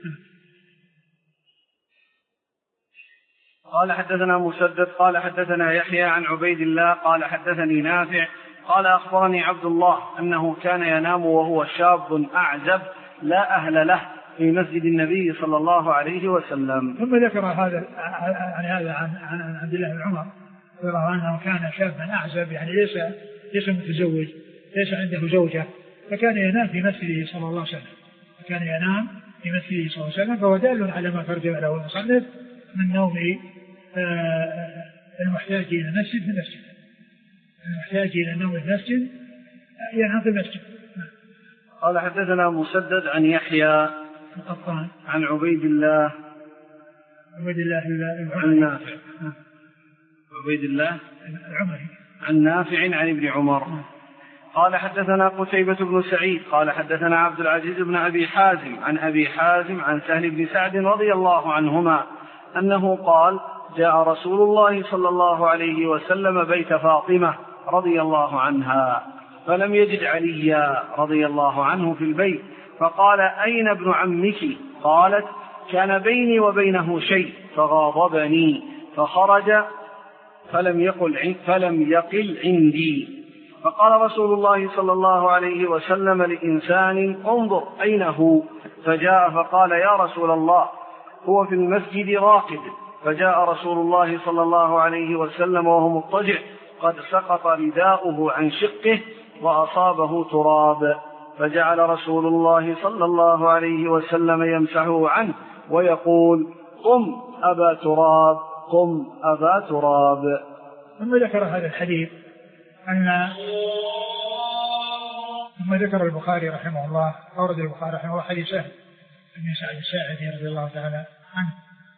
قال حدثنا مسدد قال حدثنا يحيى عن عبيد الله قال حدثني نافع قال أخبرني عبد الله أنه كان ينام وهو شاب أعزب لا أهل له في مسجد النبي صلى الله عليه وسلم. ثم ذكر هذا عن هذا عن عن عبد الله بن عمر رضي الله عنه أنه كان شابا أعزب، يعني ليس ليس متزوج، ليس عنده زوجة، فكان ينام في مسجده صلى الله عليه وسلم فكان ينام في مسجده صلى الله عليه وسلم فهو دال على ما ترجم له المصنف من نوم المحتاج إلى المسجد في المسجد، المحتاج إلى نوم المسجد ينام في المسجد. قال حدثنا مسدد عن يحيى القطان عن عبيد الله عبيد الله عن نافع عبيد الله العمري عن نافع عن ابن عمر. قال حدثنا قتيبة بن سعيد قال حدثنا عبد العزيز بن أبي حازم عن أبي حازم عن سهل بن سعد رضي الله عنهما أنه قال: جاء رسول الله صلى الله عليه وسلم بيت فاطمة رضي الله عنها فلم يجد عليا رضي الله عنه في البيت، فقال: أين ابن عمك؟ قالت: كان بيني وبينه شيء فغاضبني فخرج فلم يقل فلم يقل عندي فقال رسول الله صلى الله عليه وسلم لإنسان انظر أين هو؟ فجاء فقال يا رسول الله هو في المسجد راقد. فجاء رسول الله صلى الله عليه وسلم وهو مضطجع قد سقط رداؤه عن شقه وأصابه تراب، فجعل رسول الله صلى الله عليه وسلم يمسحه عنه ويقول قم أبا تراب قم أبا تراب. ثم ذكر هذا الحديث أن ثم ذكر البخاري رحمه الله أورد البخاري رحمه الله حديث سهل بن سعد الساعدي رضي الله تعالى عنه،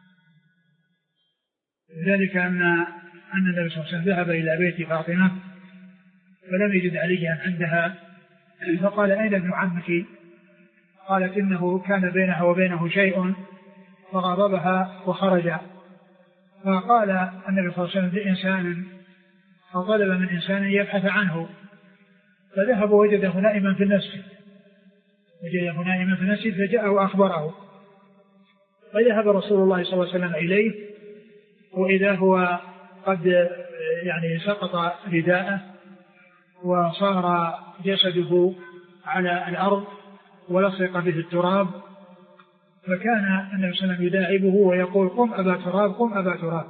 ذلك أن أن النبي صلى الله عليه وسلم ذهب إلى بيت فاطمة فلم يجد عليا عندها، فقال أين ابن عمك؟ قالت إنه كان بينها وبينه شيء فغضبها وخرج. فقال النبي صلى الله عليه وسلم لإنسان فطلب من إنسان يبحث عنه، فذهب وجده نائما في المسجد وجده نائما في المسجد فجاء وأخبره، فذهب رسول الله صلى الله عليه وسلم إليه وإذا هو قد يعني سقط رداءه وصار جسده على الأرض ولصق به التراب، فكان النبي صلى الله عليه وسلم يداعبه ويقول قم أبا تراب قم أبا تراب.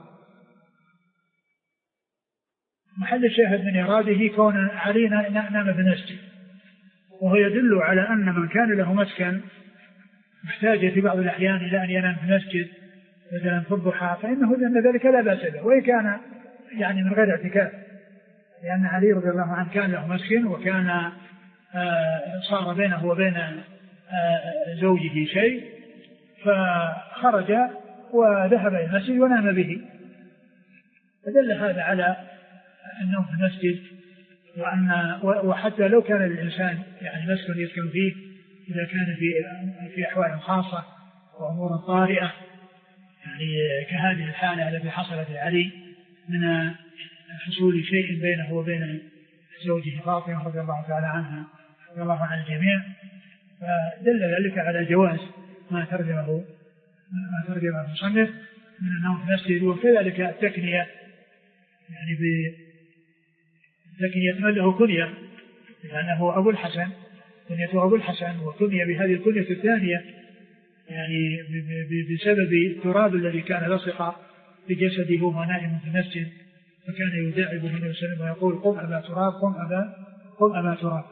محل الشاهد من إراده كون علينا نام في المسجد، وهو يدل على أن من كان له مسكن محتاج في بعض الأحيان إلى أن ينام في المسجد مثلا في الضحى فإنه لأن ذلك لا بأس به، وإن كان يعني من غير اعتكاف، لأن علي رضي الله عنه كان له مسكن وكان آه صار بينه وبين آه زوجه شيء، فخرج وذهب إلى المسجد ونام به، فدل هذا على أنه في المسجد، وأن وحتى لو كان الإنسان يعني مسكن يسكن فيه إذا كان في في أحوال خاصة وأمور طارئة يعني كهذه الحالة التي حصلت لعلي من حصول شيء بينه وبين زوجه فاطمة رضي الله تعالى عنها رضي الله عن الجميع، فدل ذلك على جواز ما ترجمه ما ترجمه المصنف من النوم في المسجد. وكذلك التكنية يعني بالتكنية من له كنية لأنه أبو الحسن كنيته أبو الحسن وكنية بهذه الكنية الثانية يعني بسبب التراب الذي كان لصق بجسده وهو نائم في المسجد، فكان يداعبه النبي صلى الله عليه وسلم ويقول قم أبا تراب قم أبا قم أبا تراب.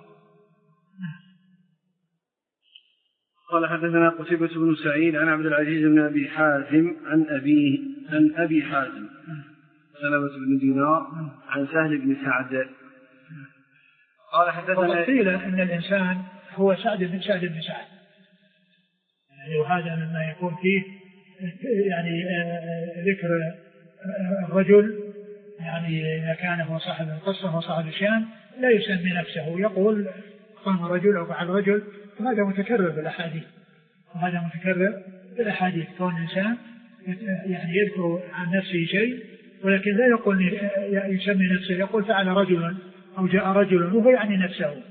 قال حدثنا قتيبة بن سعيد عن عبد العزيز بن أبي حازم عن أبيه عن أبي حازم سلمة بن دينار عن سهل بن سعد قال حدثنا قيل أن الإنسان هو سعد بن سعد بن سعد يعني، وهذا مما يكون فيه يعني ذكر الرجل يعني إذا كان هو صاحب القصة وصاحب الشان لا يسمي نفسه يقول قام رجل أو فعل رجل، وهذا متكرر بالأحاديث وهذا متكرر بالأحاديث كون الإنسان يعني يذكر عن نفسه شيء ولكن لا يقول يسمي نفسه، يقول فعل رجل أو جاء رجل وهو يعني نفسه.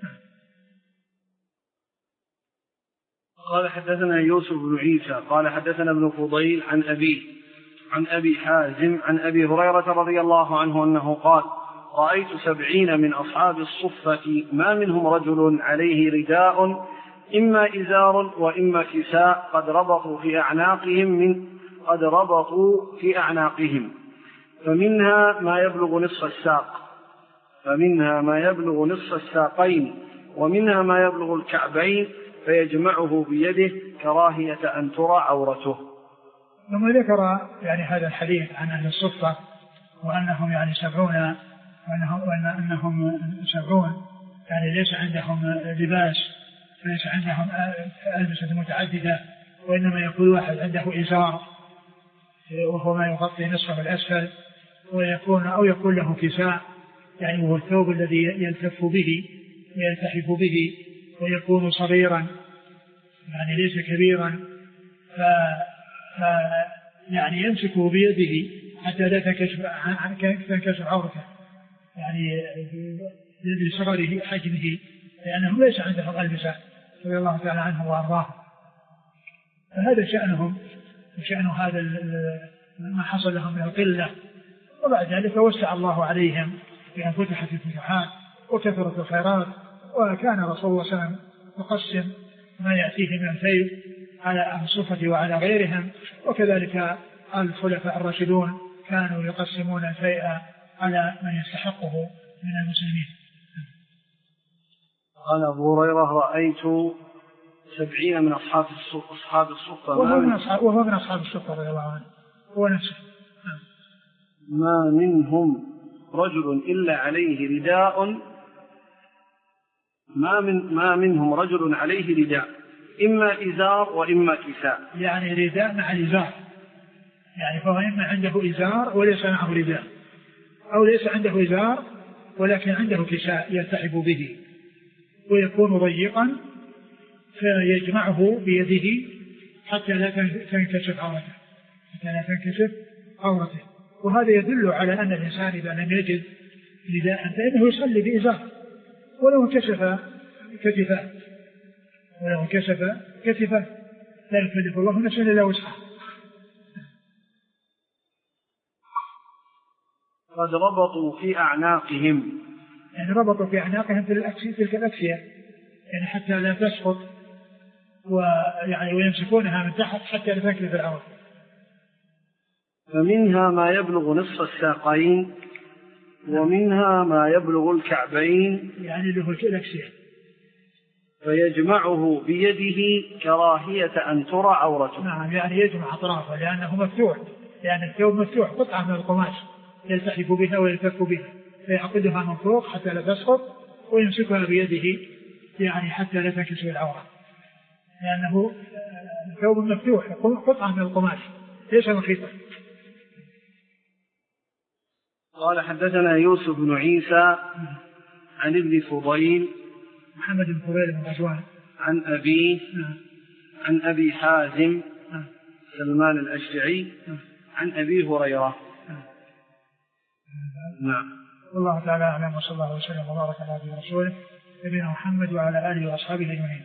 قال حدثنا يوسف بن عيسى قال حدثنا ابن فضيل عن أبيه عن أبي حازم عن أبي هريرة رضي الله عنه أنه قال رأيت سبعين من أصحاب الصفة ما منهم رجل عليه رداء إما إزار وإما كساء قد ربطوا في أعناقهم من قد ربطوا في أعناقهم فمنها ما يبلغ نصف الساق فمنها ما يبلغ نصف الساقين ومنها ما يبلغ الكعبين فيجمعه بيده كراهية أن ترى عورته. ثم ذكر يعني هذا الحديث عن أهل الصفة وأنهم يعني سبعون وأنهم, وأنهم سبعون يعني ليس عندهم لباس ليس عندهم ألبسة متعددة وإنما يكون واحد عنده إزار وهو ما يغطي نصفه الأسفل ويكون أو يكون له كساء يعني هو الثوب الذي يلتف به ويلتحف به ويكون صغيرا يعني ليس كبيرا ف... ف... يعني يمسكه بيده حتى لا تنكشف عورته يعني لصغره حجمه لأنه ليس عندهم ألبسة رضي الله تعالى عنه وأرضاه. فهذا شأنهم وشأن هذا ما حصل لهم من القلة، وبعد ذلك وسع الله عليهم بأن فتحت الفتوحات وكثرة الخيرات. وكان رسول الله صلى الله عليه وسلم يقسم ما يأتيه من الفيء على أهل الصفة وعلى غيرهم، وكذلك الخلفاء الراشدون كانوا يقسمون الفيء على من يستحقه من المسلمين. قال أبو هريرة: رأيت سبعين من أصحاب أصحاب الصفة، وهو من أصحاب, وهو من أصحاب الصفة رضي الله عنه، هو نفسه. ما منهم رجل إلا عليه رداء ما من ما منهم رجل عليه رداء إما إزار وإما كساء. يعني رداء مع الإزار، يعني فهو إما عنده إزار وليس معه رداء، أو ليس عنده إزار ولكن عنده كساء يلتحف به ويكون ضيقا فيجمعه بيده حتى لا تنكشف عورته حتى لا تنكشف عورته. وهذا يدل على أن الإنسان إذا لم يجد رداء فإنه يصلي بإزار ولو انكشف كتفه ولو انكشف كتفه لا يكلف الله نفسا إلا وسعها. قد ربطوا في أعناقهم، يعني ربطوا في أعناقهم في تلك الأكسية يعني حتى لا تسقط، ويعني ويمسكونها من تحت حتى لا تنكشف العورة. فمنها ما يبلغ نصف الساقين ومنها ما يبلغ الكعبين، يعني له الأكسية، فيجمعه بيده كراهية أن ترى عورته. نعم، يعني يجمع أطرافه لأنه مفتوح، لأن الثوب مفتوح قطعة من القماش يلتحف بها ويلتف بها، فيعقدها من فوق حتى لا تسقط ويمسكها بيده يعني حتى لا تنكشف العورة، لأنه الثوب مفتوح قطعة من القماش ليس مخيطا. قال: حدثنا يوسف بن عيسى عن ابن فضيل محمد بن فضيل بن غزوان عن أبيه عن أبي حازم سلمان الأشجعي عن أبي هريرة. نعم. والله تعالى أعلم، وصلى الله وسلم وبارك على عبده ورسوله نبينا محمد وعلى آله وأصحابه أجمعين.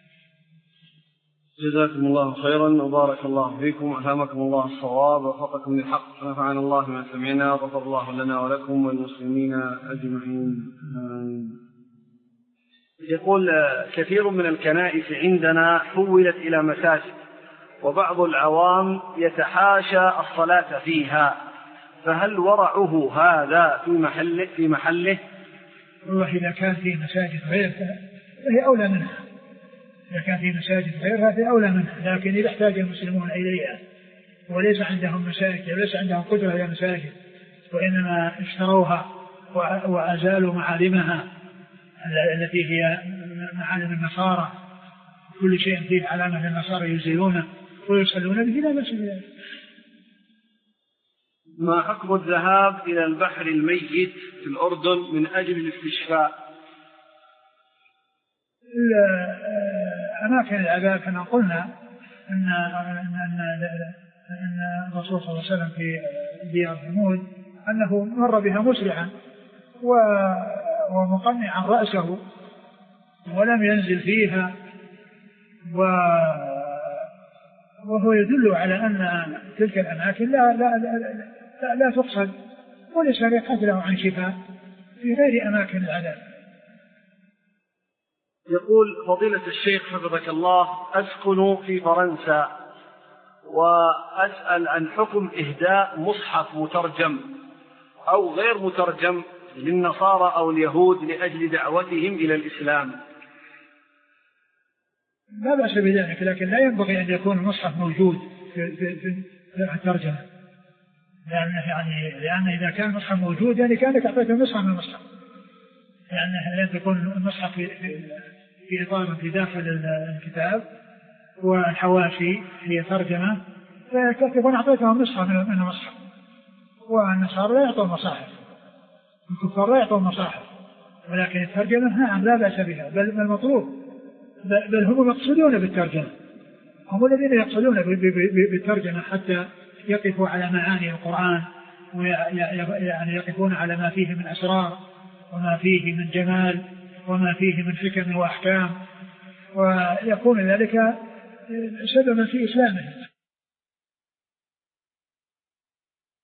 جزاكم الله خيرا وبارك الله فيكم وألهمكم الله الصواب ووفقكم للحق ونفعنا الله ما سمعنا وغفر الله لنا ولكم والمسلمين أجمعين. يقول: كثير من الكنائس عندنا حولت إلى مساجد وبعض العوام يتحاشى الصلاة فيها، فهل ورعه هذا في محله في محله؟ والله إذا كان في مساجد غير فهي أولى منها، إذا كان في مساجد غيرها فهي أولى منها، لكن إذا احتاج المسلمون إليها وليس عندهم مساجد وليس عندهم قدرة على مساجد وإنما اشتروها وأزالوا معالمها التي هي معالم النصارى، كل شيء فيه علامة النصارى يزيلونه ويصلون به لا بأس بذلك. ما حكم الذهاب إلى البحر الميت في الأردن من أجل الاستشفاء؟ أماكن العذاب كما قلنا أن أن أن الرسول صلى الله عليه وسلم في ديار ثمود أنه مر بها مسرعا ومقنعا رأسه ولم ينزل فيها، وهو يدل على أن تلك الأماكن لا لا لا, لا, لا تقصد وليس يبحث له عن شفاء في غير أماكن العذاب. يقول: فضيلة الشيخ حفظك الله، أسكن في فرنسا وأسأل عن حكم إهداء مصحف مترجم أو غير مترجم للنصارى أو اليهود لأجل دعوتهم إلى الإسلام. لا بأس بذلك، لكن لا ينبغي أن يكون المصحف موجود في, في, في, في الترجمة، لأن يعني لأن إذا كان المصحف موجود يعني كانك أعطيته نسخة من المصحف، لأن لن تكون المصحف في, في, في إطار في داخل الكتاب والحواشي هي ترجمة، فتكون أعطيتهم نسخة من المصحف، والنصارى لا يعطون مصاحف، الكفار لا يعطون مصاحف، ولكن الترجمة نعم لا بأس بها، بل المطلوب، بل هم مقصودون بالترجمة، هم الذين يقصدون بالترجمة حتى يقفوا على معاني القرآن ويعني يقفون على ما فيه من أسرار وما فيه من جمال وما فيه من حكم وأحكام، ويكون ذلك سببا في إسلامهم.